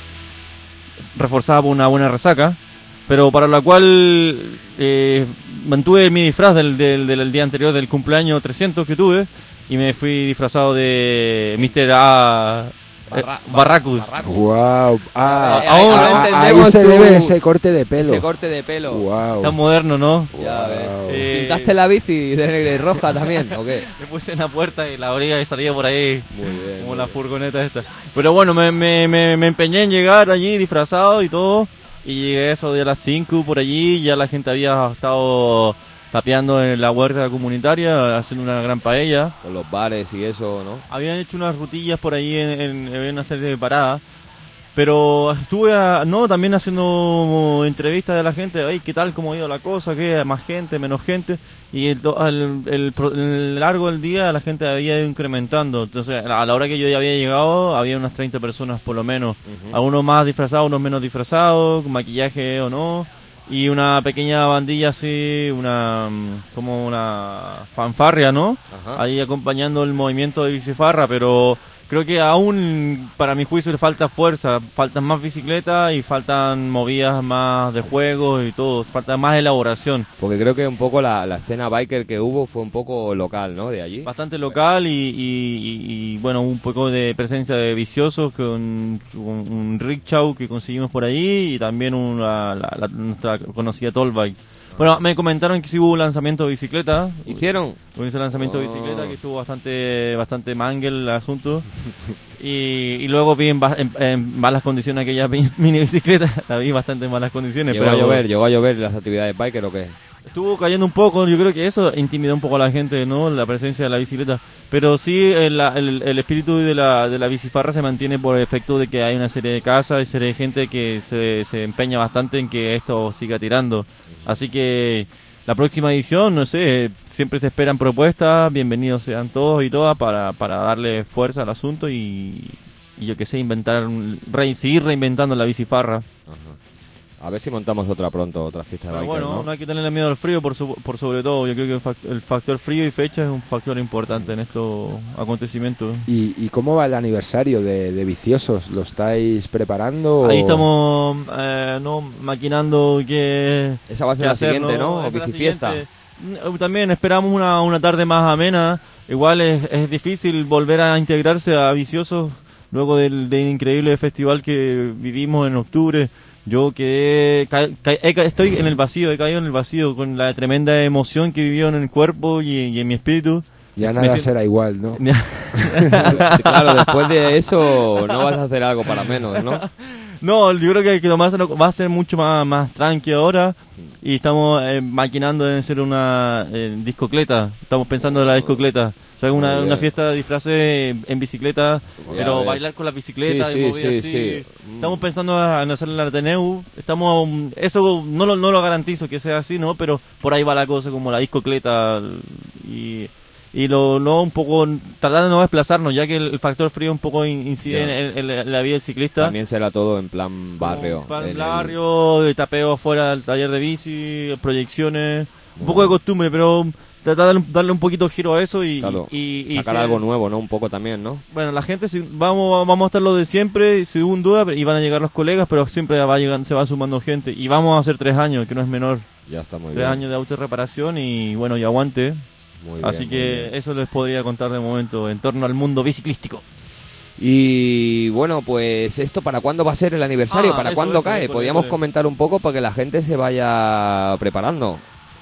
reforzada por una buena resaca, pero para la cual eh, mantuve mi disfraz del, del, del día anterior del cumpleaños trescientos que tuve y me fui disfrazado de mister A. Barra- Eh, Barracus. Barracus. Wow. Ah, Eh, ah, ahora ah, ahí entendemos se tu- debe ese corte de pelo. Ese corte de pelo. Wow. Tan moderno, ¿no? Ya ves. Wow. Eh, ¿Pintaste la bici de negra y roja también, o qué? Me puse en la puerta y la abría y salía por ahí. Muy bien. Como muy la bien. furgoneta esta. Pero bueno, me, me, me, me empeñé en llegar allí disfrazado y todo. Y llegué a eso de las cinco por allí. Ya la gente había estado tapeando en la huerta comunitaria, haciendo una gran paella. Con los bares y eso, ¿no? Habían hecho unas rutillas por ahí en, en, en una serie de paradas. Pero estuve a- no también haciendo entrevistas de la gente, ay, ¿qué tal? ¿Cómo ha ido la cosa? ¿Qué? ¿Más gente? ¿Menos gente? Y el, to- al- el, pro- el largo del día la gente había ido incrementando. Entonces, a la hora que yo ya había llegado, había unas treinta personas por lo menos. Ujú. Algunos más disfrazados, unos menos disfrazados, con maquillaje o no. Y una pequeña bandilla así, una mm, como una fanfarria, ¿no? Ajá. Ahí acompañando el movimiento de bicifarra, pero creo que aún, para mi juicio, le falta fuerza, faltan más bicicletas y faltan movidas más de juegos y todo, falta más elaboración. Porque creo que un poco la, la escena biker que hubo fue un poco local, ¿no? De allí. Bastante local y, y, y, y bueno, un poco de presencia de viciosos, con un, un rickshaw que conseguimos por ahí y también una, la, la, nuestra conocida Tollbike. Bueno, me comentaron que sí hubo un lanzamiento de bicicleta. ¿Hicieron? Hubo ese lanzamiento oh. de bicicleta que estuvo bastante bastante mangue el asunto. y, y luego vi en, en, en malas condiciones aquella mini bicicleta. La vi bastante en malas condiciones. ¿Llegó pero a llover? ¿Llegó a llover las actividades biker o qué? Estuvo cayendo un poco, yo creo que eso intimidó un poco a la gente, ¿no? La presencia de la bicicleta. Pero sí, el, el, el espíritu de la, de la bicifarra se mantiene por el efecto de que hay una serie de casas, hay serie de gente que se, se empeña bastante en que esto siga tirando. Así que la próxima edición, no sé, siempre se esperan propuestas, bienvenidos sean todos y todas para, para darle fuerza al asunto y, y yo que sé, inventar, re, seguir reinventando la bicifarra. Ajá. A ver si montamos otra pronto, otra fiesta de biker, bueno, ¿no? no hay que tenerle miedo al frío por, su, por sobre todo. Yo creo que el, fact, el factor frío y fecha es un factor importante en estos acontecimientos. ¿Y, y cómo va el aniversario de, de Viciosos? ¿Lo estáis preparando? Ahí o... estamos eh, no maquinando qué Esa va a ser la hacer, siguiente, ¿no? ¿no? Bicifiesta. También esperamos una, una tarde más amena. Igual es, es difícil volver a integrarse a Viciosos luego del, del increíble festival que vivimos en octubre. Yo quedé, ca, ca, estoy en el vacío, he caído en el vacío con la tremenda emoción que vivió en el cuerpo y, y en mi espíritu. Ya nada siento... será igual, ¿no? Claro, después de eso no vas a hacer algo para menos, ¿no? No, yo creo que hay que tomárselo, va a ser mucho más, más tranqui ahora y estamos eh, maquinando en hacer una eh, discocleta, estamos pensando en la discocleta. O sea, una, una fiesta de disfraces en bicicleta, ya pero ves. Bailar con la bicicleta sí, y sí, mover sí, así. Sí. Estamos pensando en hacer el Arteneu. Estamos, eso no lo, no lo garantizo que sea así, ¿no? Pero por ahí va la cosa, como la discocleta y, y lo no un poco tratar de no desplazarnos, ya que el, el factor frío un poco incide en, en, en la vida del ciclista. También será todo en plan barrio. En plan barrio, el... tapeo afuera del taller de bici, proyecciones, un poco de costumbre, pero tratar de darle un poquito de giro a eso y, claro, y, y sacar ser, algo nuevo, ¿no? Un poco también, ¿no? Bueno, la gente, vamos vamos a estar lo de siempre, sin duda, y van a llegar los colegas, pero siempre va llegar, se va sumando gente. Y vamos a hacer tres años, que no es menor. Ya está muy tres bien. Tres años de autorreparación y, bueno, y aguante. Muy Así bien, que bien. eso les podría contar de momento en torno al mundo biciclístico. Y bueno, pues esto, ¿para cuándo va a ser el aniversario? Ah, ¿Para eso, cuándo eso, cae? eso, Podríamos eso. comentar un poco para que la gente se vaya preparando.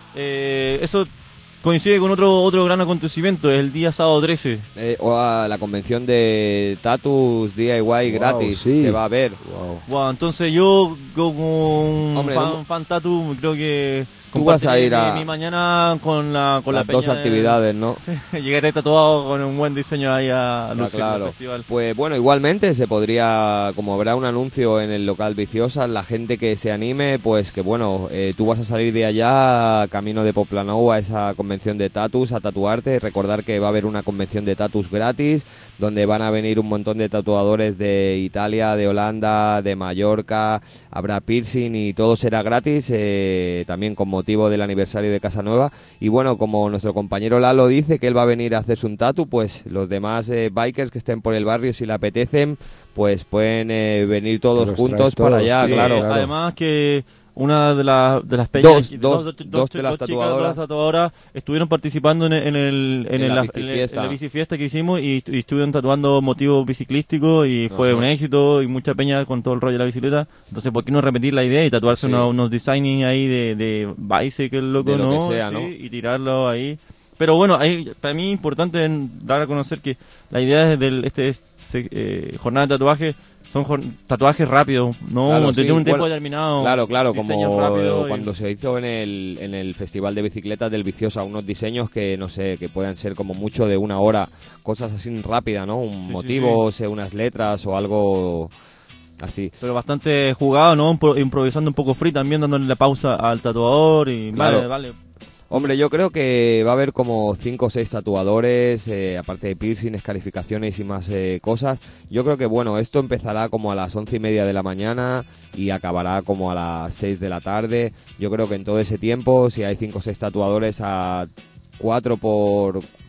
Eh, eso coincide con otro otro gran acontecimiento, es el día sábado trece. Eh, o a la convención de Tatus D I Y Wow, gratis sí. que va a haber. Wow. Wow, entonces yo, yo como Hombre, fan, no- fan Tatu, creo que Tú vas a ir a- mi, mi mañana con la con Las la dos peña de- actividades, ¿no? Sí, llegaré tatuado con un buen diseño ahí a Ah, lucir claro. el festival. Pues bueno, igualmente se podría, como habrá un anuncio en el local Viciosas, la gente que se anime, pues que bueno, eh, tú vas a salir de allá camino de Poplanou a esa convención de tatus, a tatuarte. Recordar que va a haber una convención de tatus gratis, donde van a venir un montón de tatuadores de Italia, de Holanda, de Mallorca, habrá piercing y todo será gratis, eh, también con motivo del aniversario de Casanueva. Y bueno, como nuestro compañero Lalo dice que él va a venir a hacerse un tatu, pues los demás eh, bikers que estén por el barrio, si le apetecen, pues pueden eh, venir todos los juntos traes todos, para allá, sí, claro. claro. Además que una de, la, de las peñas, Dos, dos, dos de las chicas, tatuadoras. dos tatuadoras estuvieron participando en el, en el, en En el- la en el- bicifiesta. en la bicifiesta que hicimos y, y estuvieron tatuando motivos biciclísticos y fue Ajá. un éxito y mucha peña con todo el rollo de la bicicleta. Entonces, ¿por qué no repetir la idea y tatuarse Sí. unos, unos designing ahí de, de bicycle, loco, De lo que ¿no? sea, Sí, ¿no? y tirarlo ahí. Pero bueno, ahí, para mí es importante en dar a conocer que la idea del este es, eh, jornada de tatuaje son jor- tatuajes rápidos, no Claro, de sí, un tiempo bueno, determinado. Claro, claro, diseños como rápidos y- cuando se hizo en el, en el Festival de Bicicletas del Viciosa, unos diseños que, no sé, que puedan ser como mucho de una hora, cosas así rápidas, ¿no? Un sí, motivo, o sea, unas letras o algo así. Pero bastante jugado, ¿no? Impro- improvisando un poco free también, dándole la pausa al tatuador y Claro. vale, vale. Hombre, yo creo que va a haber como cinco o seis tatuadores, eh, aparte de piercings, calificaciones y más eh, cosas. Yo creo que, bueno, esto empezará como a las once y media de la mañana y acabará como a las seis de la tarde. Yo creo que en todo ese tiempo, si hay cinco o seis tatuadores a cuatro por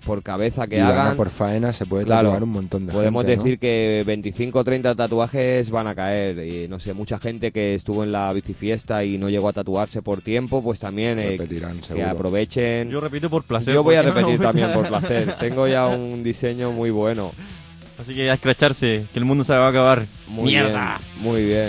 por cabeza que y hagan. van a por faena, se puede Claro, tatuar un montón de podemos gente, decir ¿no? que veinticinco o treinta tatuajes van a caer. Y no sé, mucha gente que estuvo en la bicifiesta y no llegó a tatuarse por tiempo, pues también eh, Repetirán, que seguro. aprovechen. Yo repito por placer. Yo voy a porque no repetir me gusta. también por placer. Tengo ya un diseño muy bueno. Así que a escracharse, que el mundo se va a acabar. Muy ¡Mierda! bien, muy bien.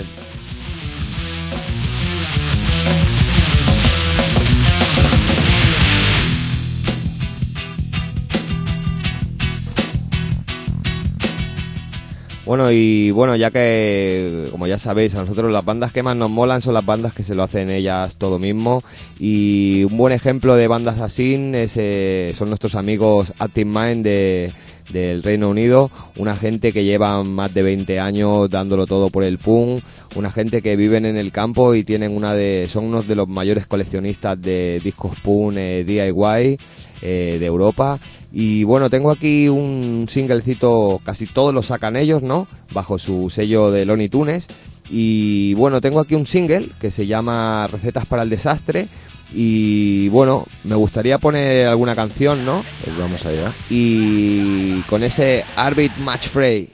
Bueno, y bueno, ya que, como ya sabéis, a nosotros las bandas que más nos molan son las bandas que se lo hacen ellas todo mismo. Y un buen ejemplo de bandas así es, eh, son nuestros amigos Active Mind de, del Reino Unido. Una gente que lleva más de veinte años dándolo todo por el punk. Una gente que viven en el campo y tienen una de son unos de los mayores coleccionistas de discos punk eh, D I Y. Eh, de Europa. Y bueno, tengo aquí un singlecito, casi todos lo sacan ellos, ¿no? Bajo su sello de Looney Tunes. Y bueno, tengo aquí un single que se llama Recetas para el Desastre. Y bueno, me gustaría poner alguna canción, ¿no? Pues vamos allá. Y con ese Arbit Match Frey.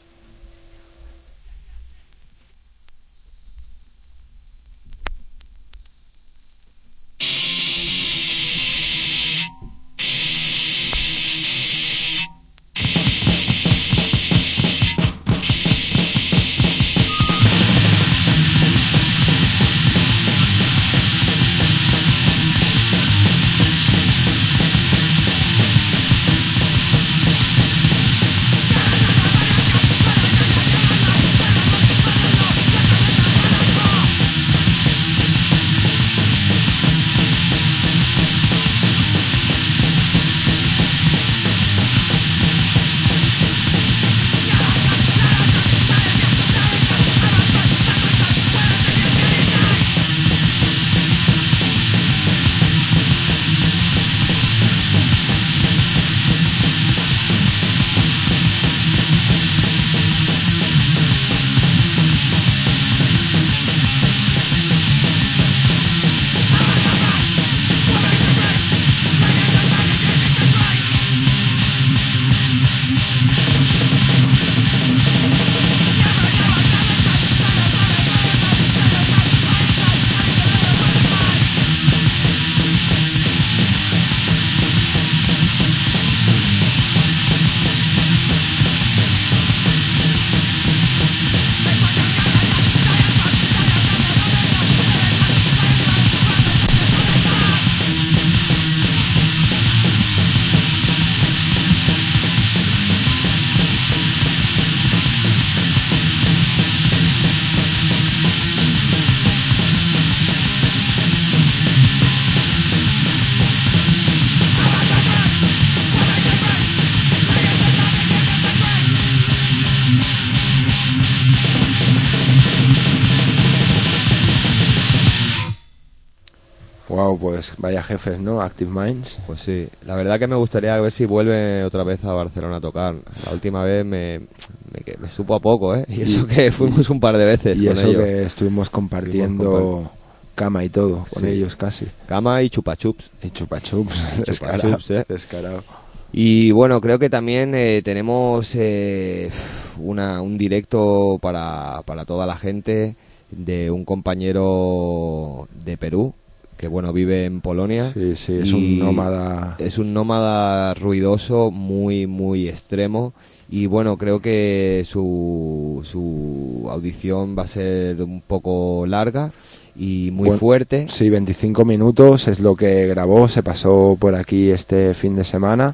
Wow, pues vaya jefes, ¿no? Active Minds. Pues sí, la verdad que me gustaría ver si vuelve otra vez a Barcelona a tocar. La última vez me, me, me supo a poco, ¿eh? Y eso que fuimos un par de veces y con eso ellos. que estuvimos compartiendo Estuvimos compart- cama y todo con Sí. ellos casi. Cama y chupachups. Y chupachups, Y descarado, chupachups, ¿eh? descarado. Y bueno, creo que también eh, tenemos eh, una, un directo para, para toda la gente de un compañero de Perú que bueno vive en Polonia. Sí, sí, es y un nómada. Es un nómada ruidoso, muy, muy extremo. Y bueno, creo que su, su audición va a ser un poco larga y muy Bueno, fuerte. Sí, veinticinco minutos es lo que grabó, se pasó por aquí este fin de semana.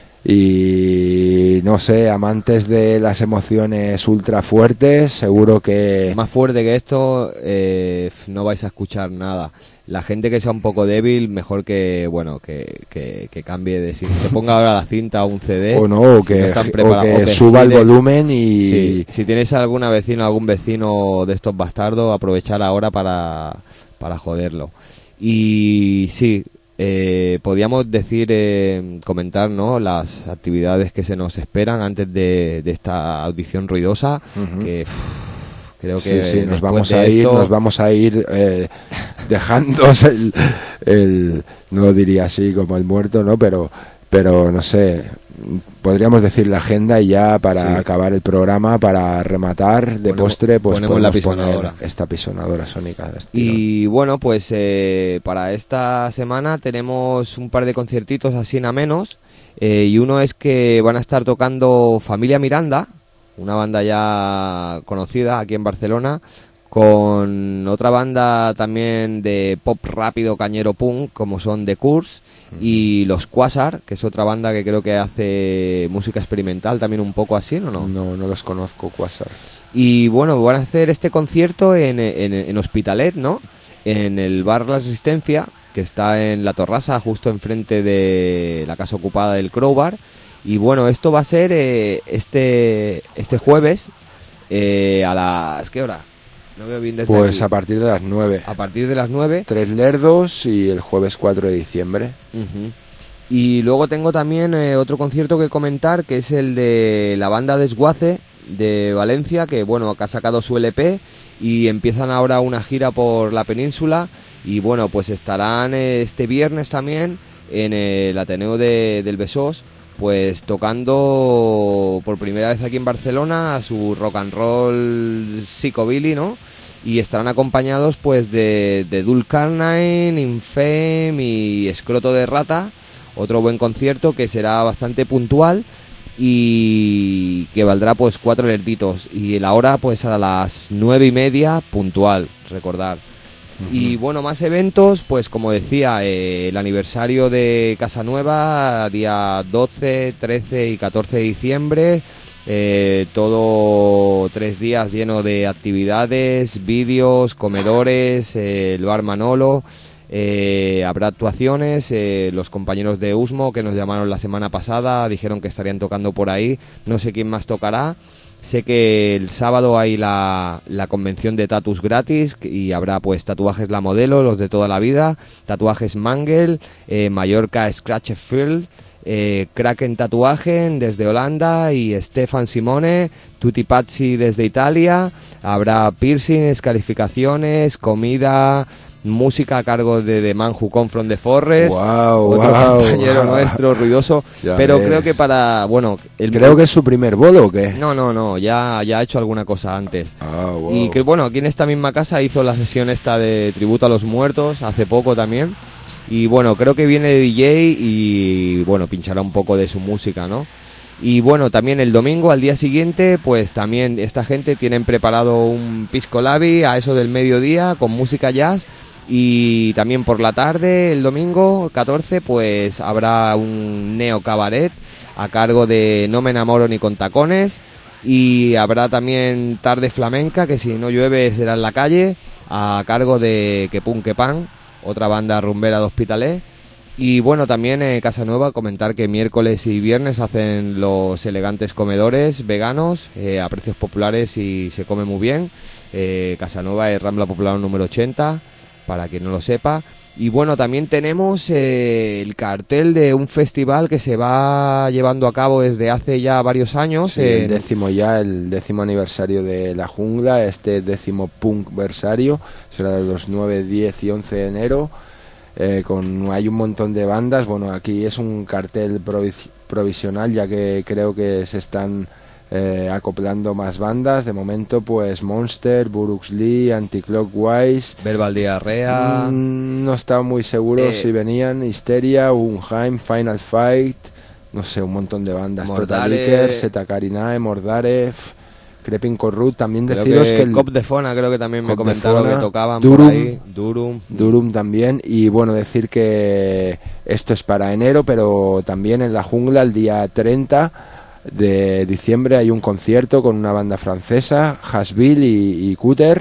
Y no sé, amantes de las emociones ultra fuertes, seguro que... Más fuerte que esto, eh, no vais a escuchar nada. La gente que sea un poco débil, mejor que, bueno, que, que, que cambie de... Si se ponga ahora la cinta o un C D... O no, o si que, están o preparados, que o que suba el giren. volumen y... Sí, si tienes alguna vecina, algún vecino de estos bastardos, aprovechar ahora para, para joderlo. Y sí, eh, podíamos decir, eh, comentar, ¿no?, las actividades que se nos esperan antes de, de esta audición ruidosa, Ujú. que uff, creo que Sí, sí, nos después vamos de a ir, esto- nos vamos a ir eh, dejándos el, el, no lo diría así como el muerto, ¿no? Pero pero no sé, podríamos decir la agenda y ya para Sí. acabar el programa, para rematar de Ponemos- postre, pues ponemos la podemos poner pisonadora. esta pisonadora sónica de estilo. Y bueno, pues eh, para esta semana tenemos un par de conciertitos así en menos. Eh, y uno es que van a estar tocando Familia Miranda, una banda ya conocida aquí en Barcelona, con otra banda también de pop rápido, cañero punk, como son The Curse, y Los Quasar, que es otra banda que creo que hace música experimental también un poco así, ¿no? no? No, no los conozco, Quasar. Y bueno, van a hacer este concierto en, en, en Hospitalet, ¿no? En el bar La Resistencia, que está en La Torrasa, justo enfrente de la casa ocupada del Crowbar. Y bueno, esto va a ser eh, este este jueves eh, a las... ¿qué hora? No veo bien desde Pues aquí. a partir de las nueve. A partir de las nueve. Tres lerdos y el jueves cuatro de diciembre. Ujú. Y luego tengo también eh, otro concierto que comentar, que es el de la banda Desguace de Valencia, que bueno, que ha sacado su L P y empiezan ahora una gira por la península. Y bueno, pues estarán eh, este viernes también en el Ateneo de, del Besós, pues tocando por primera vez aquí en Barcelona a su rock and roll psicobilly, ¿no? Y estarán acompañados pues de, de Dulcarnine, Infame y Escroto de Rata, otro buen concierto que será bastante puntual y que valdrá pues cuatro lerditos, y la hora pues a las nueve y media puntual, recordar. Y bueno, más eventos, pues como decía, eh, el aniversario de Casa Nueva, día doce, trece y catorce de diciembre, eh, todo tres días lleno de actividades, vídeos, comedores, eh, el bar Manolo, eh, habrá actuaciones, eh, los compañeros de Usmo que nos llamaron la semana pasada, dijeron que estarían tocando por ahí, no sé quién más tocará. Sé que el sábado hay la, la convención de tatus gratis y habrá pues tatuajes La Modelo, los de toda la vida, tatuajes Mangel, eh, Mallorca Scratch Field, eh, Kraken Tatuajen desde Holanda y Stefan Simone, Tutti Pazzi desde Italia. Habrá piercings, calificaciones, comida, música a cargo de The Man Who Come From The Forest, Wow, otro wow, compañero wow. nuestro ruidoso, Ya pero ves. creo que para, bueno, el Creo que es su primer bolo, ¿o qué? no, no, no, ya, ya ha hecho alguna cosa antes. Ah, wow. Y que bueno, aquí en esta misma casa hizo la sesión esta de tributo a los muertos hace poco también. Y bueno, creo que viene de D J y bueno, pinchará un poco de su música, ¿no? Y bueno, también el domingo, al día siguiente, pues también esta gente tienen preparado un pisco labi a eso del mediodía con música jazz. Y también por la tarde, el domingo catorce, pues habrá un neo cabaret a cargo de No Me Enamoro Ni Con Tacones. Y habrá también tarde flamenca, que si no llueve será en la calle, a cargo de Que Pun Que Pan, otra banda rumbera de Hospitalet. Y bueno, también en Casa Nueva comentar que miércoles y viernes hacen los elegantes comedores veganos eh, a precios populares y se come muy bien. Eh, Casa Nueva es Rambla Popular número ochenta, para quien no lo sepa. Y bueno, también tenemos eh, el cartel de un festival que se va llevando a cabo desde hace ya varios años. Sí, en- el décimo ya, el décimo aniversario de La Jungla, este décimo punkversario, será de los nueve, diez y once de enero. Eh, con hay un montón de bandas. Bueno, aquí es un cartel provis- provisional, ya que creo que se están eh, acoplando más bandas. De momento, pues Monster, Burux Lee, Anticlockwise, Verbal Diarrea. Mm, no estaba muy seguro Eh, si venían. Hysteria, Unheim, Final Fight, no sé, un montón de bandas. Mordare. Totaliker, Setakarinae, Mordare, f- Crepin Corrupt. También Creo deciros que, que el Cop de Fona creo que también me Cop de comentaron Fona, que tocaban Durum, por ahí. Durum. Durum también. Y bueno, decir que esto es para enero, pero también en La Jungla el día treinta de diciembre hay un concierto con una banda francesa, Hasville y, y Cutter,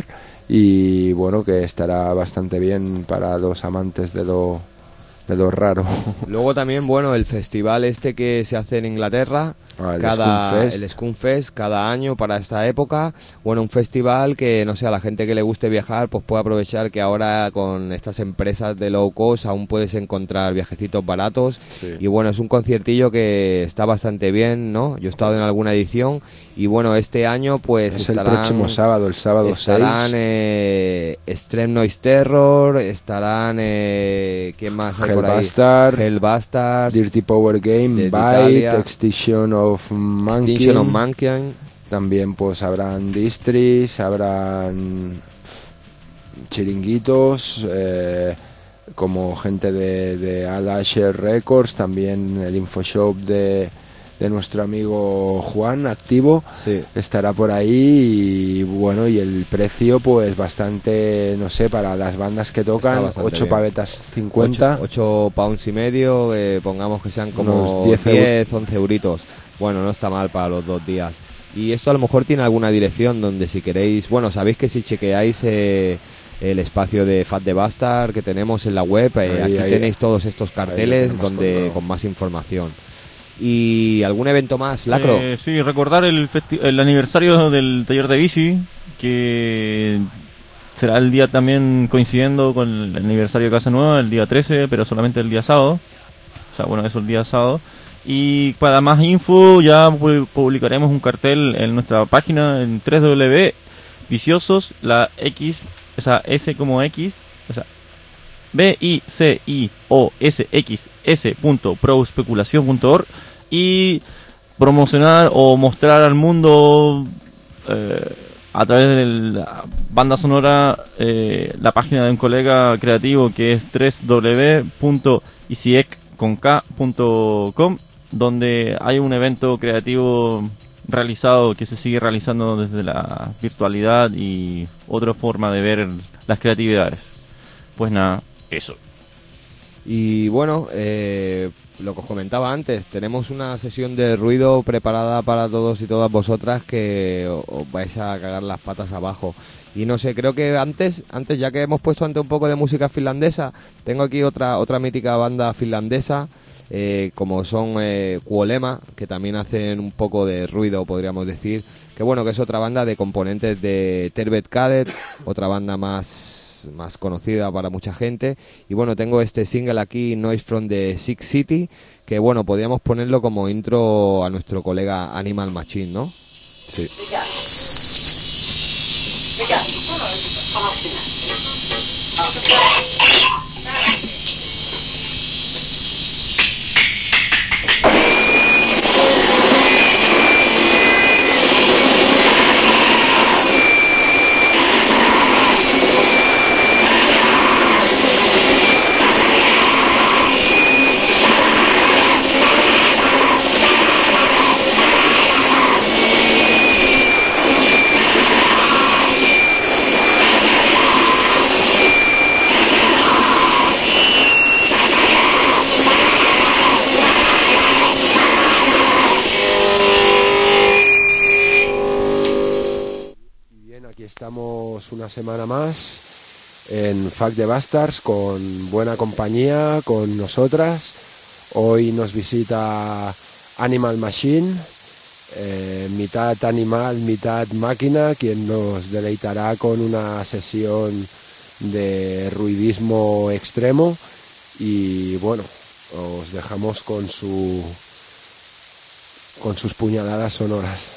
y bueno, que estará bastante bien para los amantes de lo de lo raro. Luego también, bueno, el festival este que se hace en Inglaterra, Ah, el cada, Scunfest. el Scunfest, cada año para esta época. Bueno, un festival que, no sé, a la gente que le guste viajar, pues puede aprovechar que ahora con estas empresas de low cost aún puedes encontrar viajecitos baratos. Sí. Y bueno, es un conciertillo que está bastante bien, ¿no? Yo he estado en alguna edición y bueno, este año pues Es el estarán... próximo sábado, el sábado Estarán seis. eh, Extreme Noise Terror, estarán... Eh, ¿quién más hay por por ahí. Hellbastard, Hellbastard, Dirty Power Game, de Bite, Italia. Extinction of Mankind. Extinction of Mankind. También pues habrán distris, habrán chiringuitos, eh, como gente de, de Al Asher Records, también el Infoshop de, de nuestro amigo Juan, activo, sí. estará por ahí y bueno, y el precio pues bastante, no sé, para las bandas que tocan, ocho pavetas cincuenta. ocho pounds y medio, eh, pongamos que sean como diez, diez, once euritos. Bueno, no está mal para los dos días. Y esto a lo mejor tiene alguna dirección donde si queréis, bueno, sabéis que si chequeáis eh, el espacio de Fat the Bastard que tenemos en la web, eh, ahí, aquí ahí, tenéis todos estos carteles donde controlado. con más información. ¿Y algún evento más, Lacro? Eh, sí, recordar el, festi- el aniversario del taller de bici, que será el día también coincidiendo con el aniversario de Casa Nueva, el día trece, pero solamente el día sábado. O sea, bueno, eso el día sábado. Y para más info ya publicaremos un cartel en nuestra página en doble u doble u doble u punto viciosos, la X, o sea, S como X, o sea, B I C I O S X S punto prospeculación punto org, y promocionar o mostrar al mundo eh, a través de la banda sonora eh, la página de un colega creativo que es doble u doble u doble u punto isiec punto com, donde hay un evento creativo realizado que se sigue realizando desde la virtualidad y otra forma de ver las creatividades. Pues nada, eso. Y bueno, eh, lo que os comentaba antes, tenemos una sesión de ruido preparada para todos y todas vosotras que os vais a cagar las patas abajo. Y no sé, creo que antes, antes ya que hemos puesto ante un poco de música finlandesa, tengo aquí otra otra mítica banda finlandesa, eh, como son eh, Kuolema, que también hacen un poco de ruido, podríamos decir. Que bueno, que es otra banda de componentes de Tervet Cadet, otra banda más... más conocida para mucha gente. Y bueno, tengo este single aquí, Noise from the Six City, que bueno, podríamos ponerlo como intro a nuestro colega Animal Machine, ¿no? Sí. Estamos una semana más en Fuck the Bastards con buena compañía, con nosotras. Hoy nos visita Animal Machine, eh, mitad animal, mitad máquina, quien nos deleitará con una sesión de ruidismo extremo. Y bueno, os dejamos con su con sus puñaladas sonoras.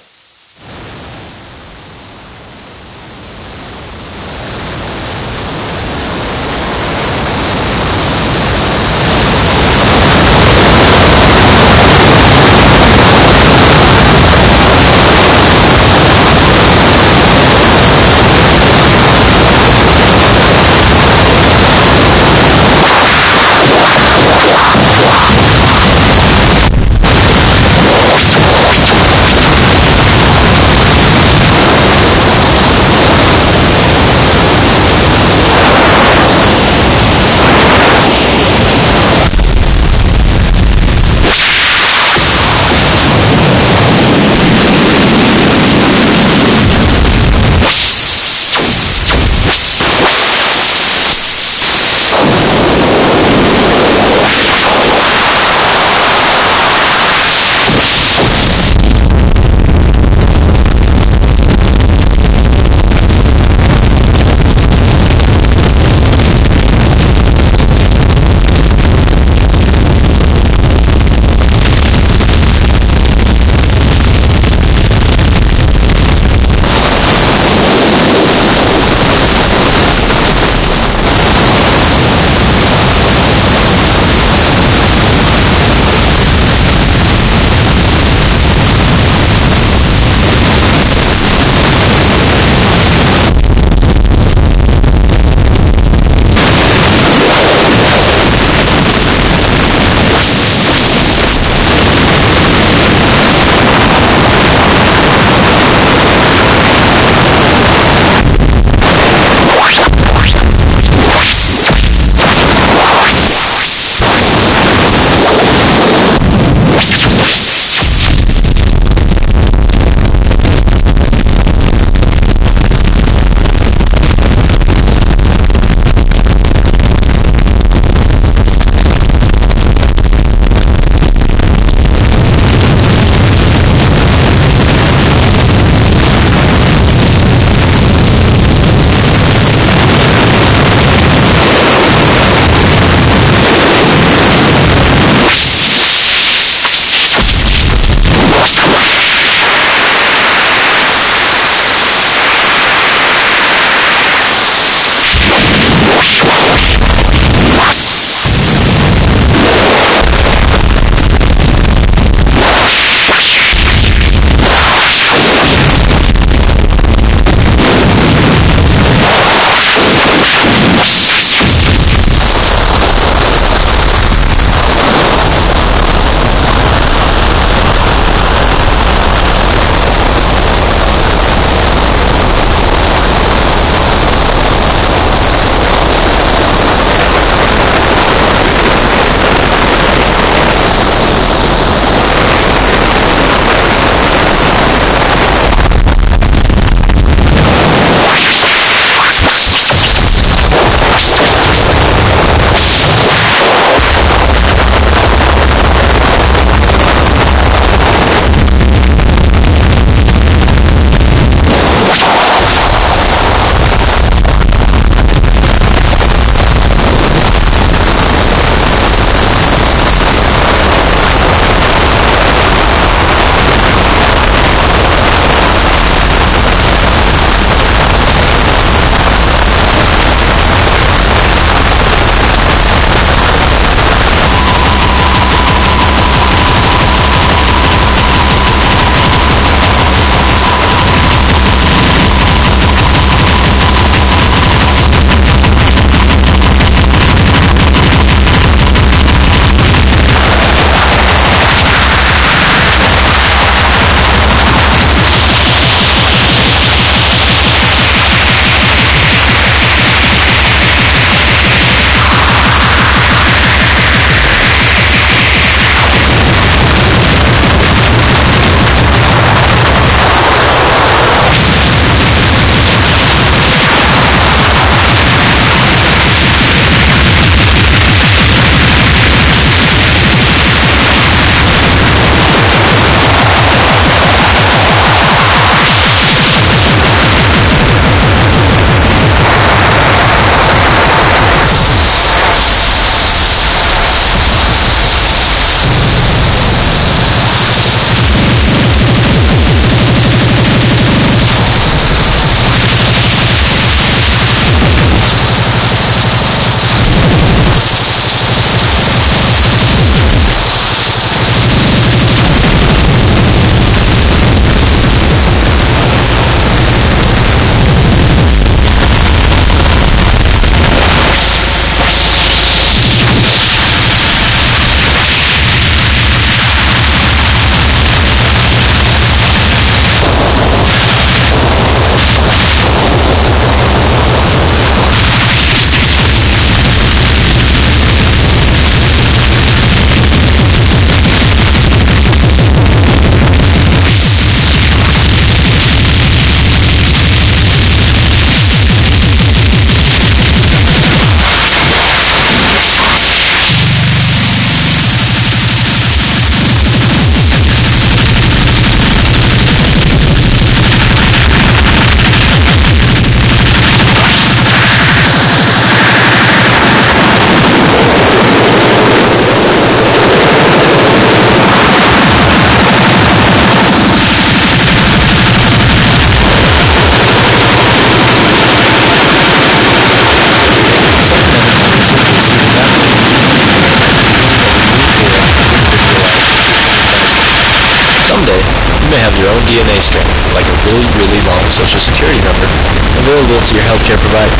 your own D N A strand, like a really, really long social security number, available to your healthcare provider.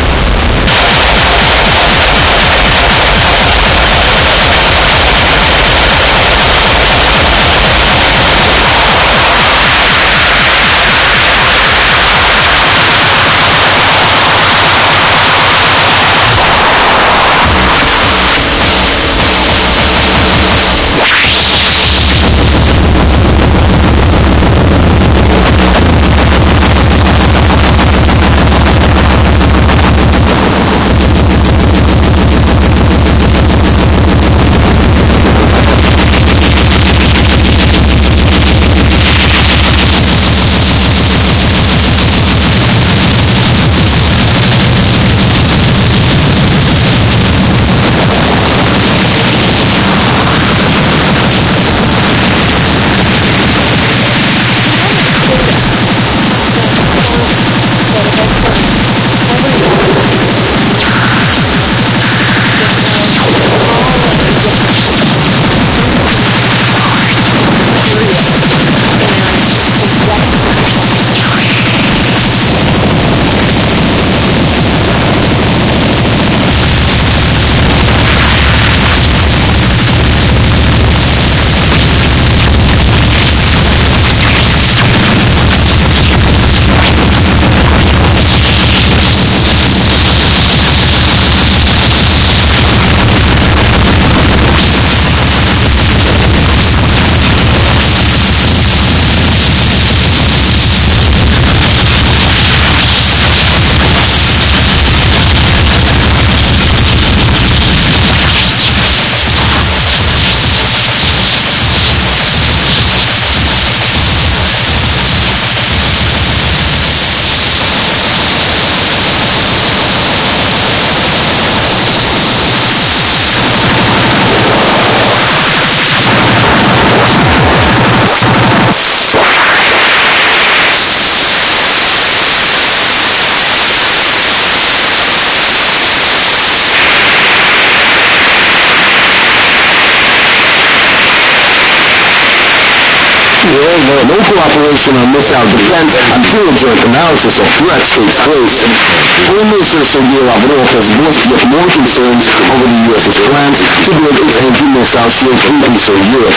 No cooperation on missile defense until a joint analysis of threats takes place. Foreign Minister Sergei Lavrov has voiced yet more concerns over the U S's plans to build its anti-missile shield in Eastern Europe.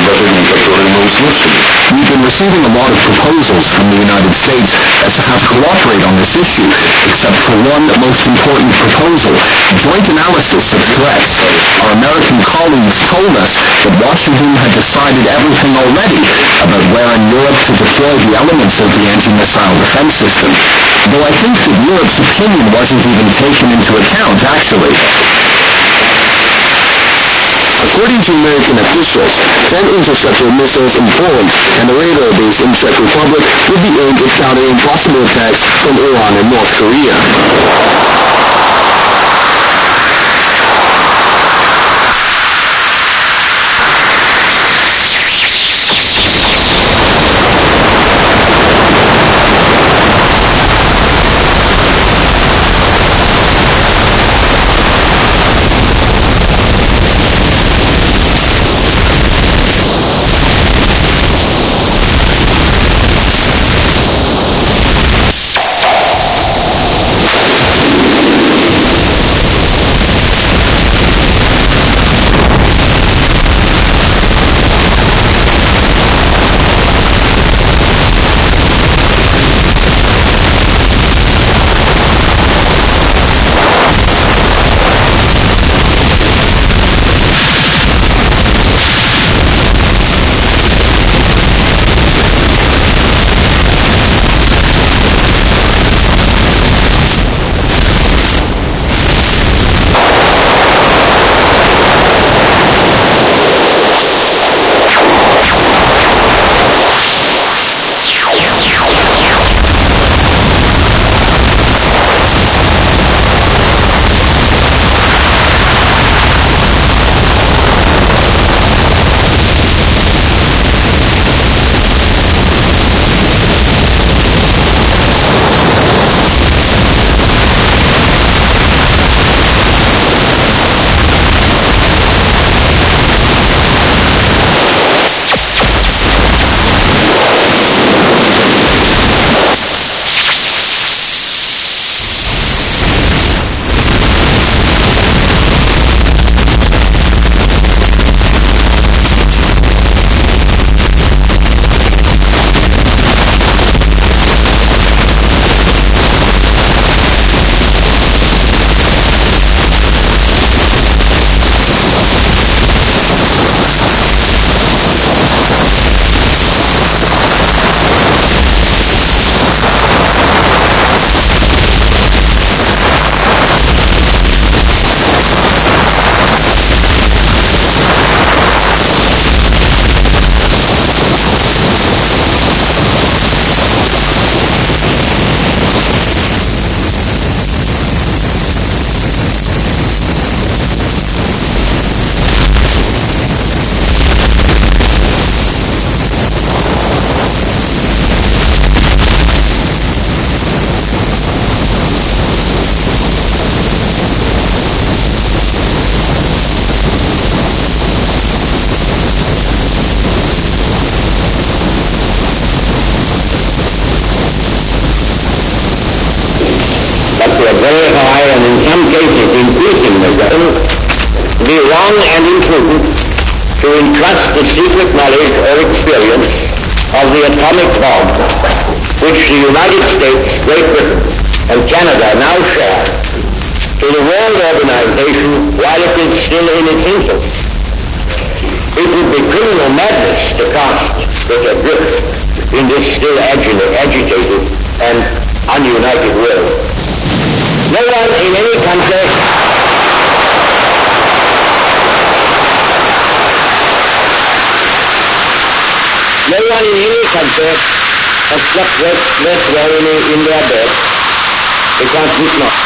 We've been receiving a lot of proposals from the United States as to how to cooperate on this issue, except for one most important proposal, joint analysis of threats. Our American colleagues told us that Washington had decided everything already about where in Europe to deploy the elements of the anti-missile defense system, though I think that Europe's opinion wasn't even taken into account, actually. According to American officials, ten interceptor missiles in Poland and a radar base in Czech Republic would be aimed at countering possible attacks from Iran and North Korea. to entrust the secret knowledge or experience of the atomic bomb, which the United States, Great Britain, and Canada now share, to the world organization while it is still in its infancy. It would be criminal madness to cast it adrift in this still agi- agitated and ununited world. No one in any country No one in any country has slept less, less well in, in their bed because it's not.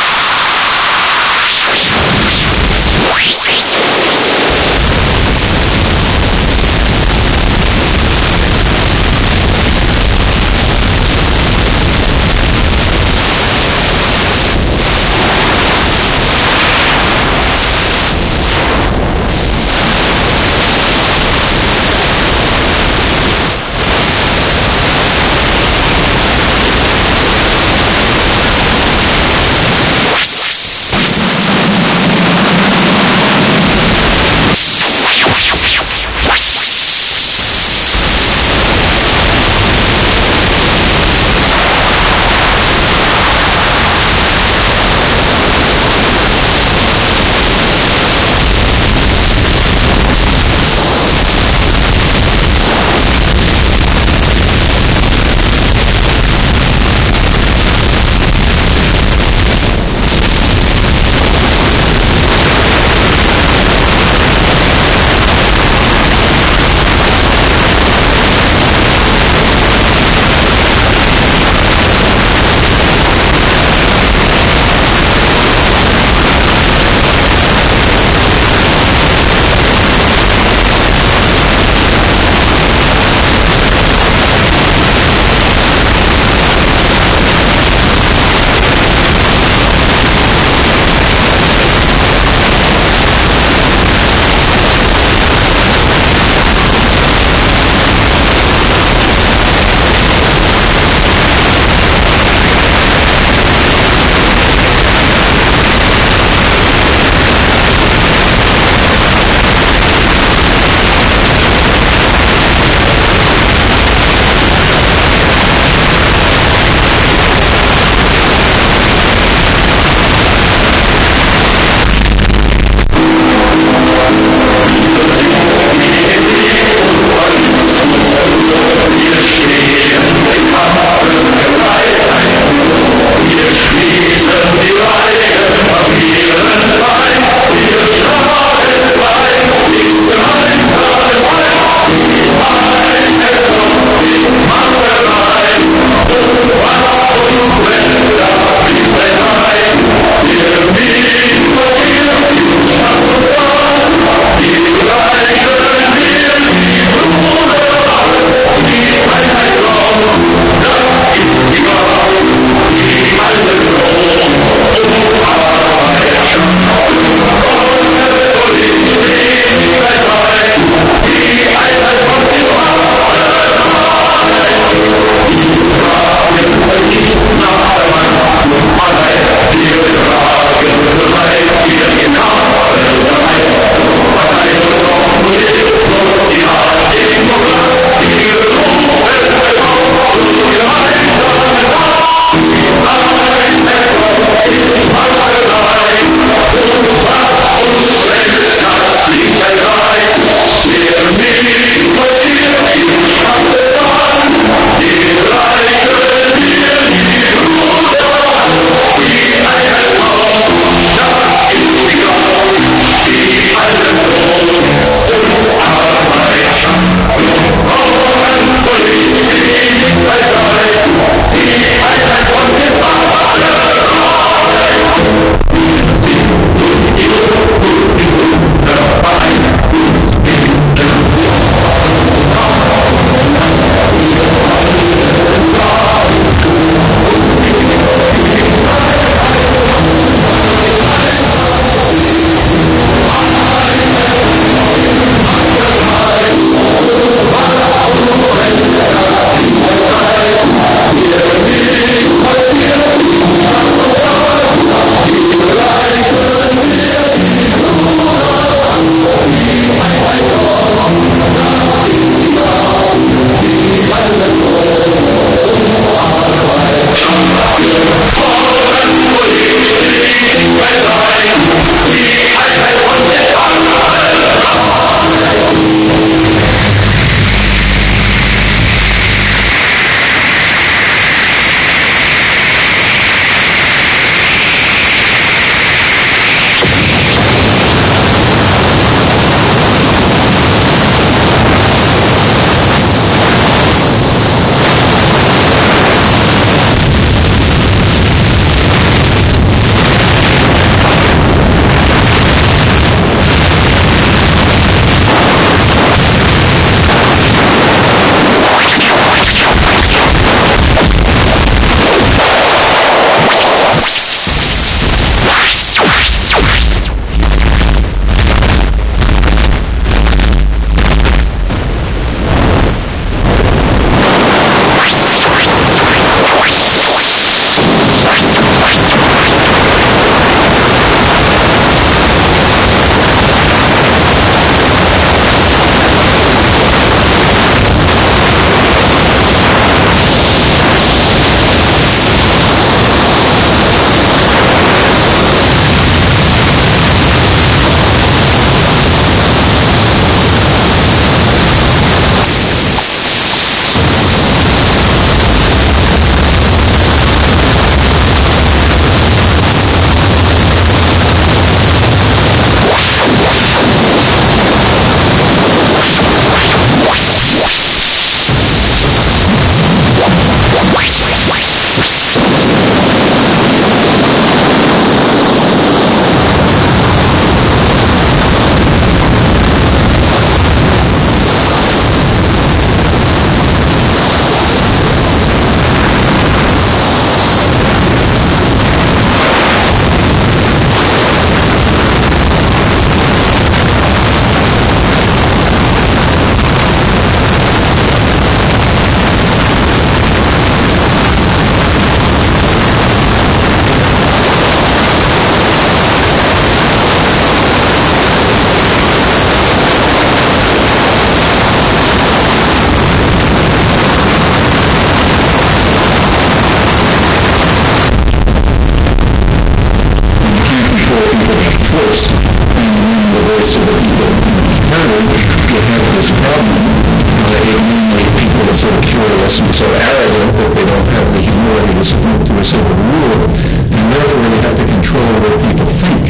could have this problem. Uh, it mainly people are so curious and so arrogant that they don't have the humility to submit to a civil rule, and therefore they have to control what people think.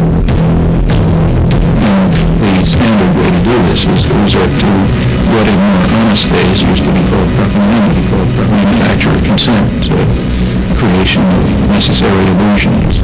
And the standard way to do this is to resort to what in more honest days used to be called propaganda, called manufacture of consent, uh, creation of necessary illusions.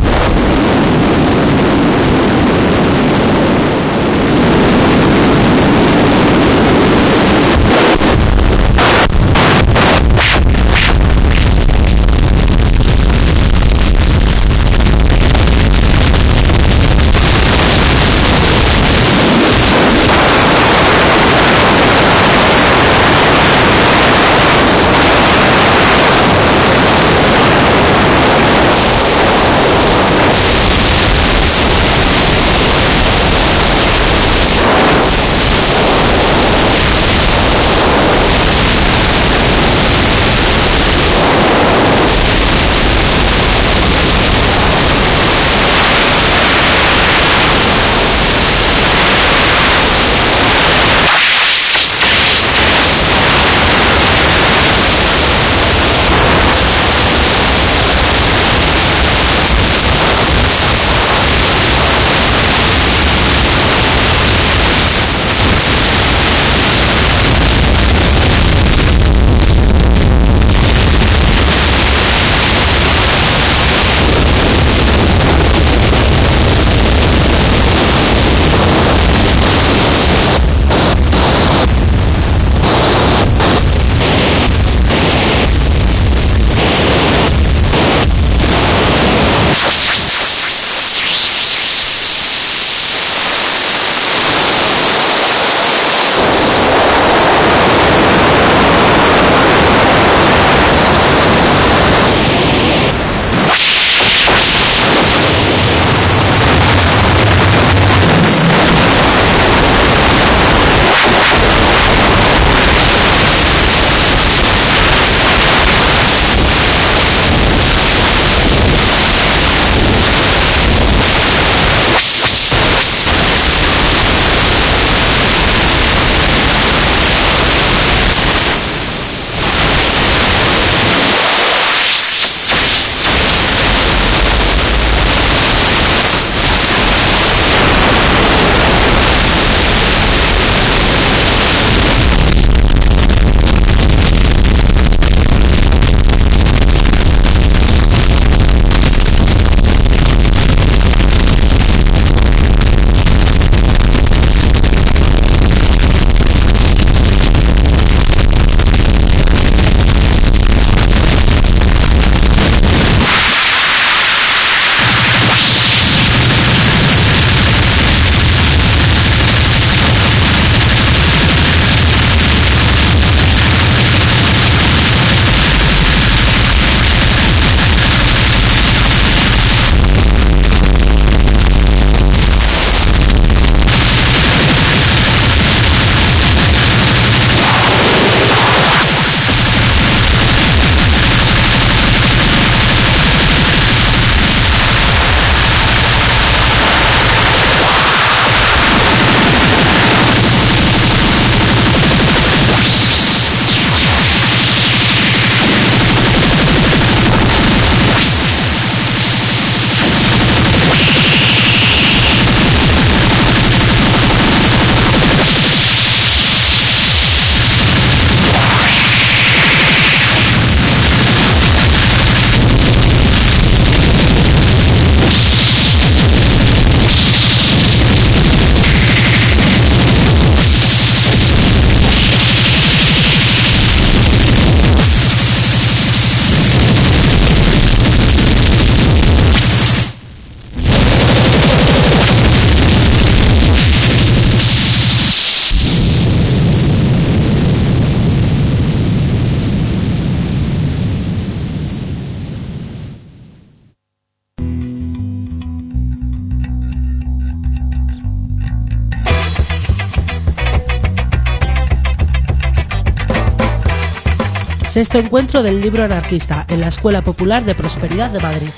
Sexto encuentro del libro anarquista en la Escuela Popular de Prosperidad de Madrid.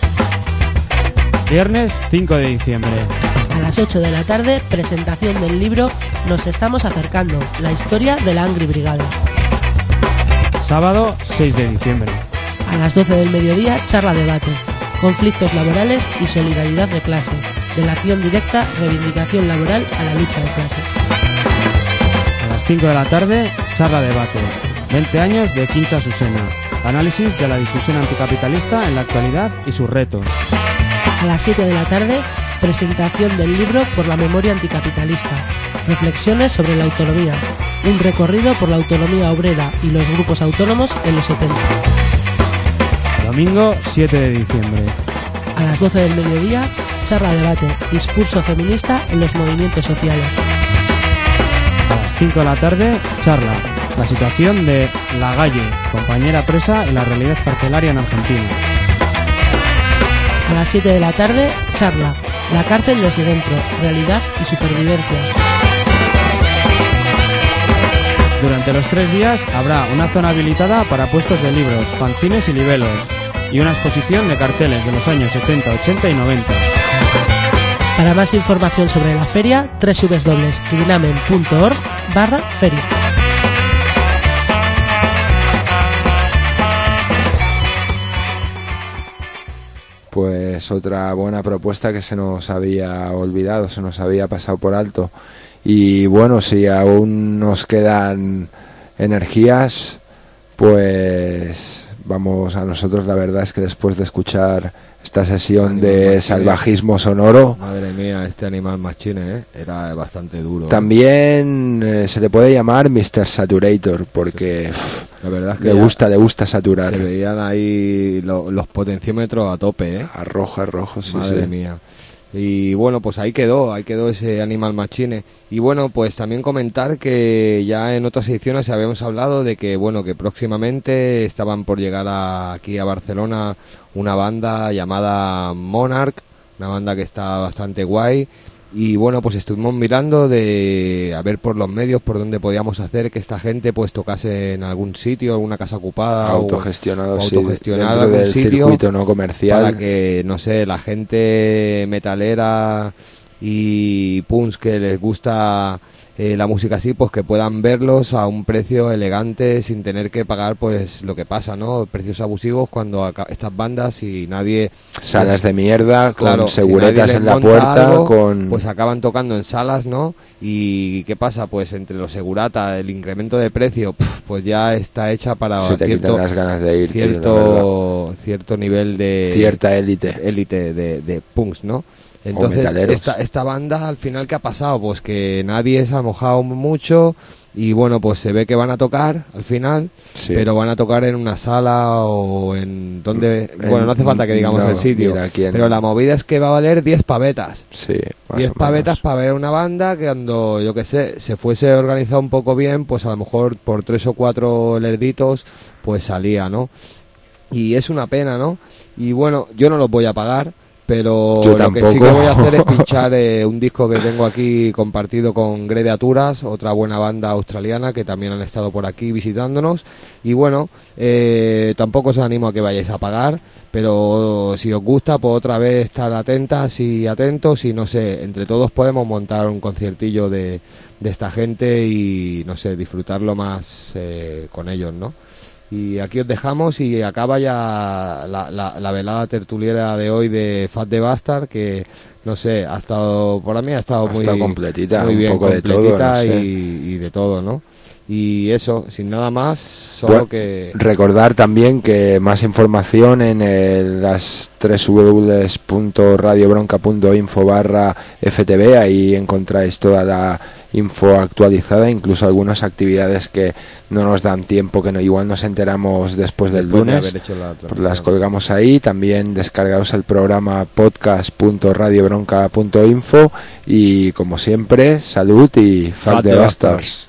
Viernes cinco de diciembre. A las ocho de la tarde, presentación del libro Nos estamos acercando, la historia de la Angry Brigada. Sábado seis de diciembre. A las doce del mediodía, charla debate. Conflictos laborales y solidaridad de clase. De la acción directa, reivindicación laboral a la lucha de clases. A las cinco de la tarde, charla debate. veinte años de Quincha Susena. Análisis de la difusión anticapitalista en la actualidad y sus retos. A las siete de la tarde, presentación del libro Por la memoria anticapitalista. Reflexiones sobre la autonomía. Un recorrido por la autonomía obrera y los grupos autónomos en los setenta. Domingo siete de diciembre. A las doce del mediodía, charla debate. Discurso feminista en los movimientos sociales. A las cinco de la tarde, charla. La situación de La Galle, compañera presa en la realidad carcelaria en Argentina. A las siete de la tarde, charla. La cárcel desde dentro, realidad y supervivencia. Durante los tres días habrá una zona habilitada para puestos de libros, fanzines y libelos, y una exposición de carteles de los años setenta, ochenta y noventa. Para más información sobre la feria, doble u doble u doble u punto clinamen punto org barra feria. Pues otra buena propuesta que se nos había olvidado, se nos había pasado por alto. Y bueno, si aún nos quedan energías, pues vamos a nosotros. La verdad es que después de escuchar esta sesión de salvajismo sonoro, madre mía, este Animal Machine ¿eh? era bastante duro. También eh, se le puede llamar mister Saturator, porque sí. La verdad es que le gusta, le gusta saturar. Se veían ahí lo, los potenciómetros a tope, ¿eh? A rojo, a rojo, sí, madre sí. mía. Y bueno, pues ahí quedó, ahí quedó ese Animal Machine. Y bueno, pues también comentar que ya en otras ediciones habíamos hablado de que, bueno, que próximamente estaban por llegar a, aquí a Barcelona una banda llamada Monarch, una banda que está bastante guay. Y bueno, pues estuvimos mirando de a ver por los medios por dónde podíamos hacer que esta gente pues tocase en algún sitio, alguna casa ocupada, autogestionado, o, sí, autogestionado dentro del sitio, circuito no comercial, para que, no sé, la gente metalera y punks que les gusta eh, la música así, pues que puedan verlos a un precio elegante sin tener que pagar pues lo que pasa, ¿no? Precios abusivos cuando acá, estas bandas y nadie... Salas de mierda, claro, con seguretas si en la puerta, algo, con... pues acaban tocando en salas, ¿no? Y ¿qué pasa? Pues entre los segurata, el incremento de precio, pues ya está hecha para se te cierto, quitan las ganas de ir, cierto, cierto nivel de... cierta élite. Élite de, de punks, ¿no? Entonces, esta, esta banda, al final, ¿qué ha pasado? Pues que nadie se ha mojado mucho y bueno, pues se ve que van a tocar al final, sí. Pero van a tocar en una sala o en donde... En, bueno, no hace falta que digamos no, el sitio, pero la movida es que va a valer diez pavetas. Sí, diez pavetas para ver una banda que cuando, yo que sé, se fuese organizado un poco bien, pues a lo mejor por tres o cuatro lerditos, pues salía, ¿no? Y es una pena, ¿no? Y bueno, yo no los voy a pagar, pero yo lo tampoco. que sí que voy a hacer es pinchar eh, un disco que tengo aquí compartido con Grede Aturas, otra buena banda australiana que también han estado por aquí visitándonos. Y bueno, eh, tampoco os animo a que vayáis a pagar, pero si os gusta, pues otra vez estar atentas y atentos y no sé, entre todos podemos montar un conciertillo de, de esta gente y no sé, disfrutarlo más eh, con ellos, ¿no? Y aquí os dejamos y acaba ya la, la, la velada tertuliera de hoy de Fat the Bastard, que no sé, ha estado, por mí ha estado ha muy, estado completita, muy bien, un poco de todo, no sé. y, y de todo, ¿no? Y eso, sin nada más, solo bueno, que... Recordar también que más información en el, las doble u doble u doble u punto radio bronca punto info barra F T V, ahí encontráis toda la info actualizada, incluso algunas actividades que no nos dan tiempo, que no, igual nos enteramos después del después lunes, de la pues las colgamos ahí. También descargaos el programa podcast punto radio bronca punto info y como siempre, salud y Fuck the Bastards.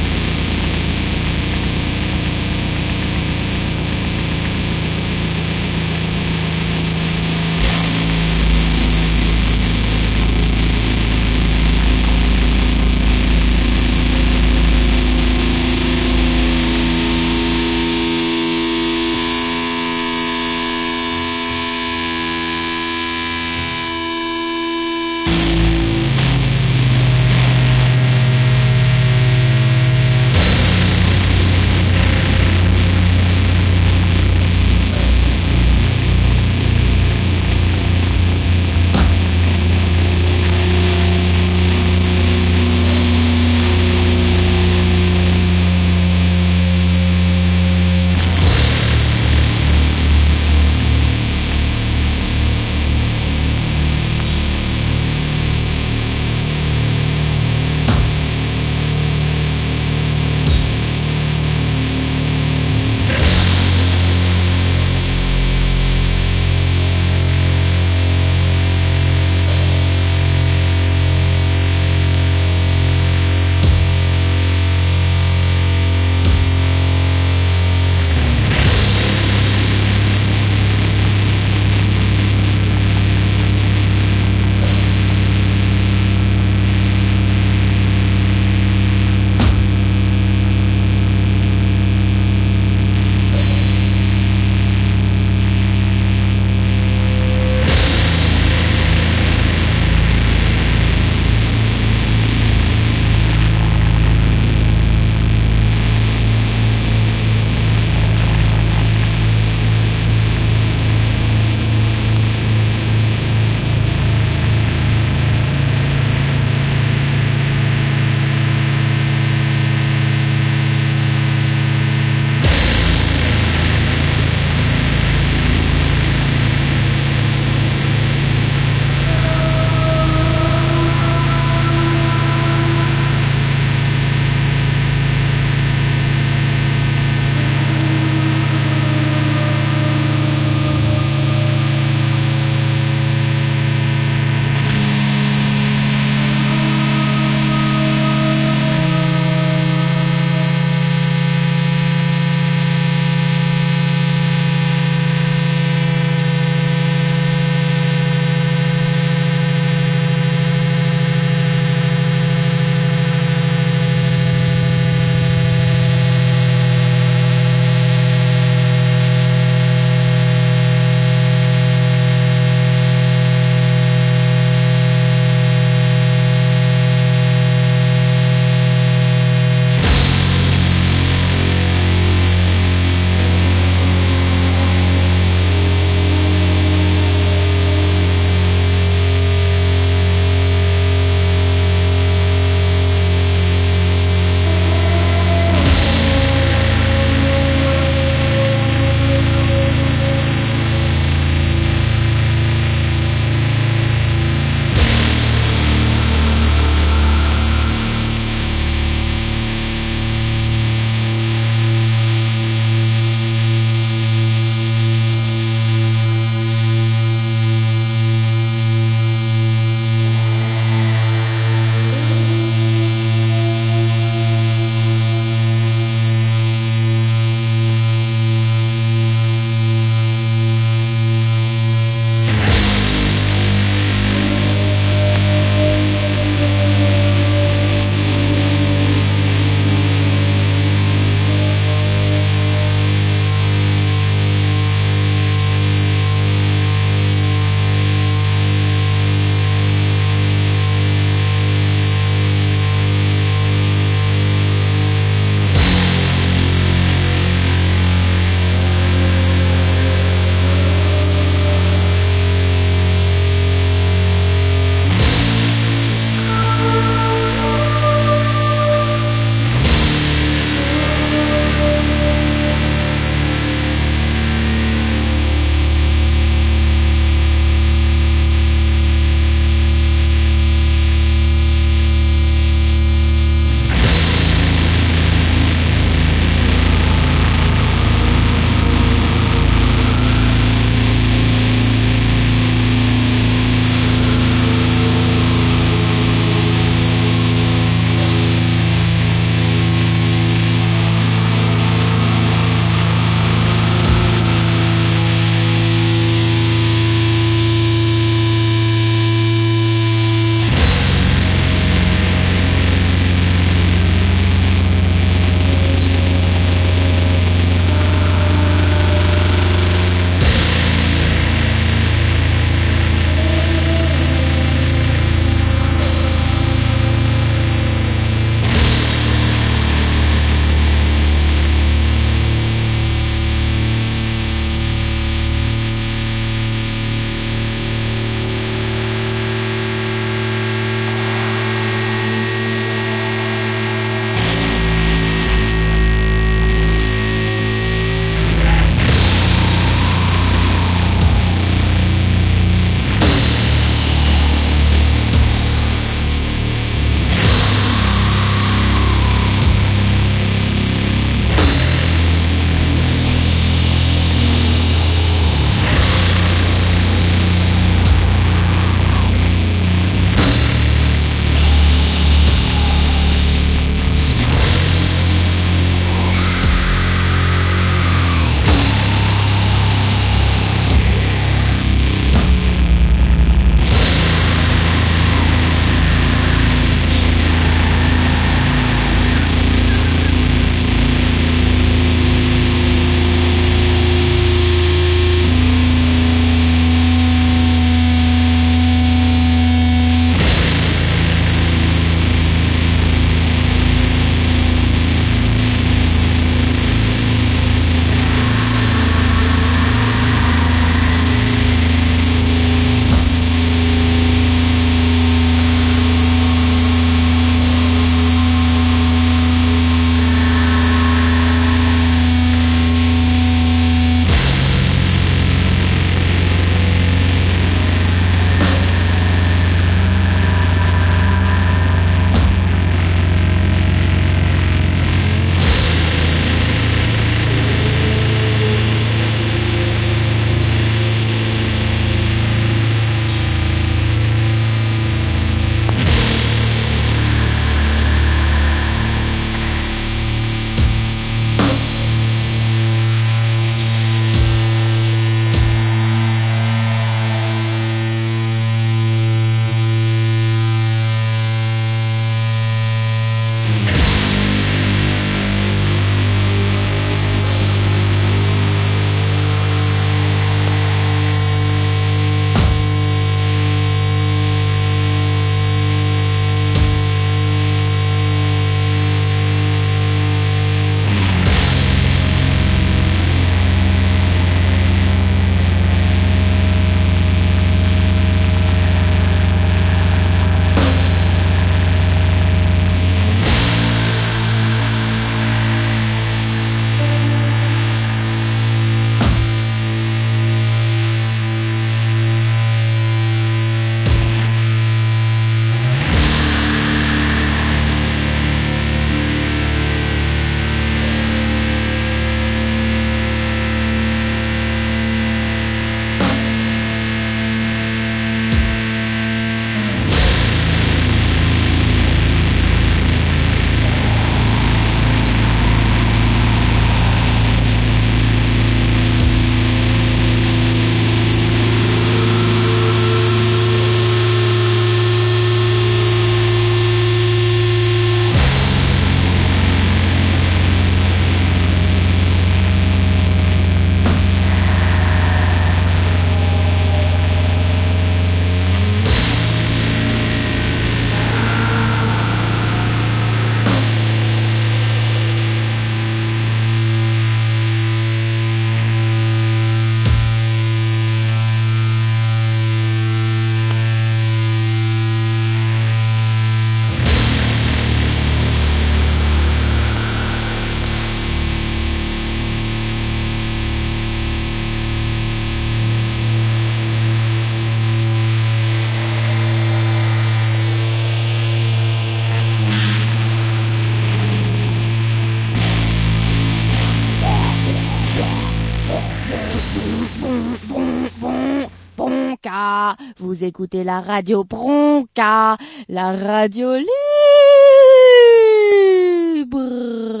Bronca, vous écoutez la radio Bronca, la radio libre.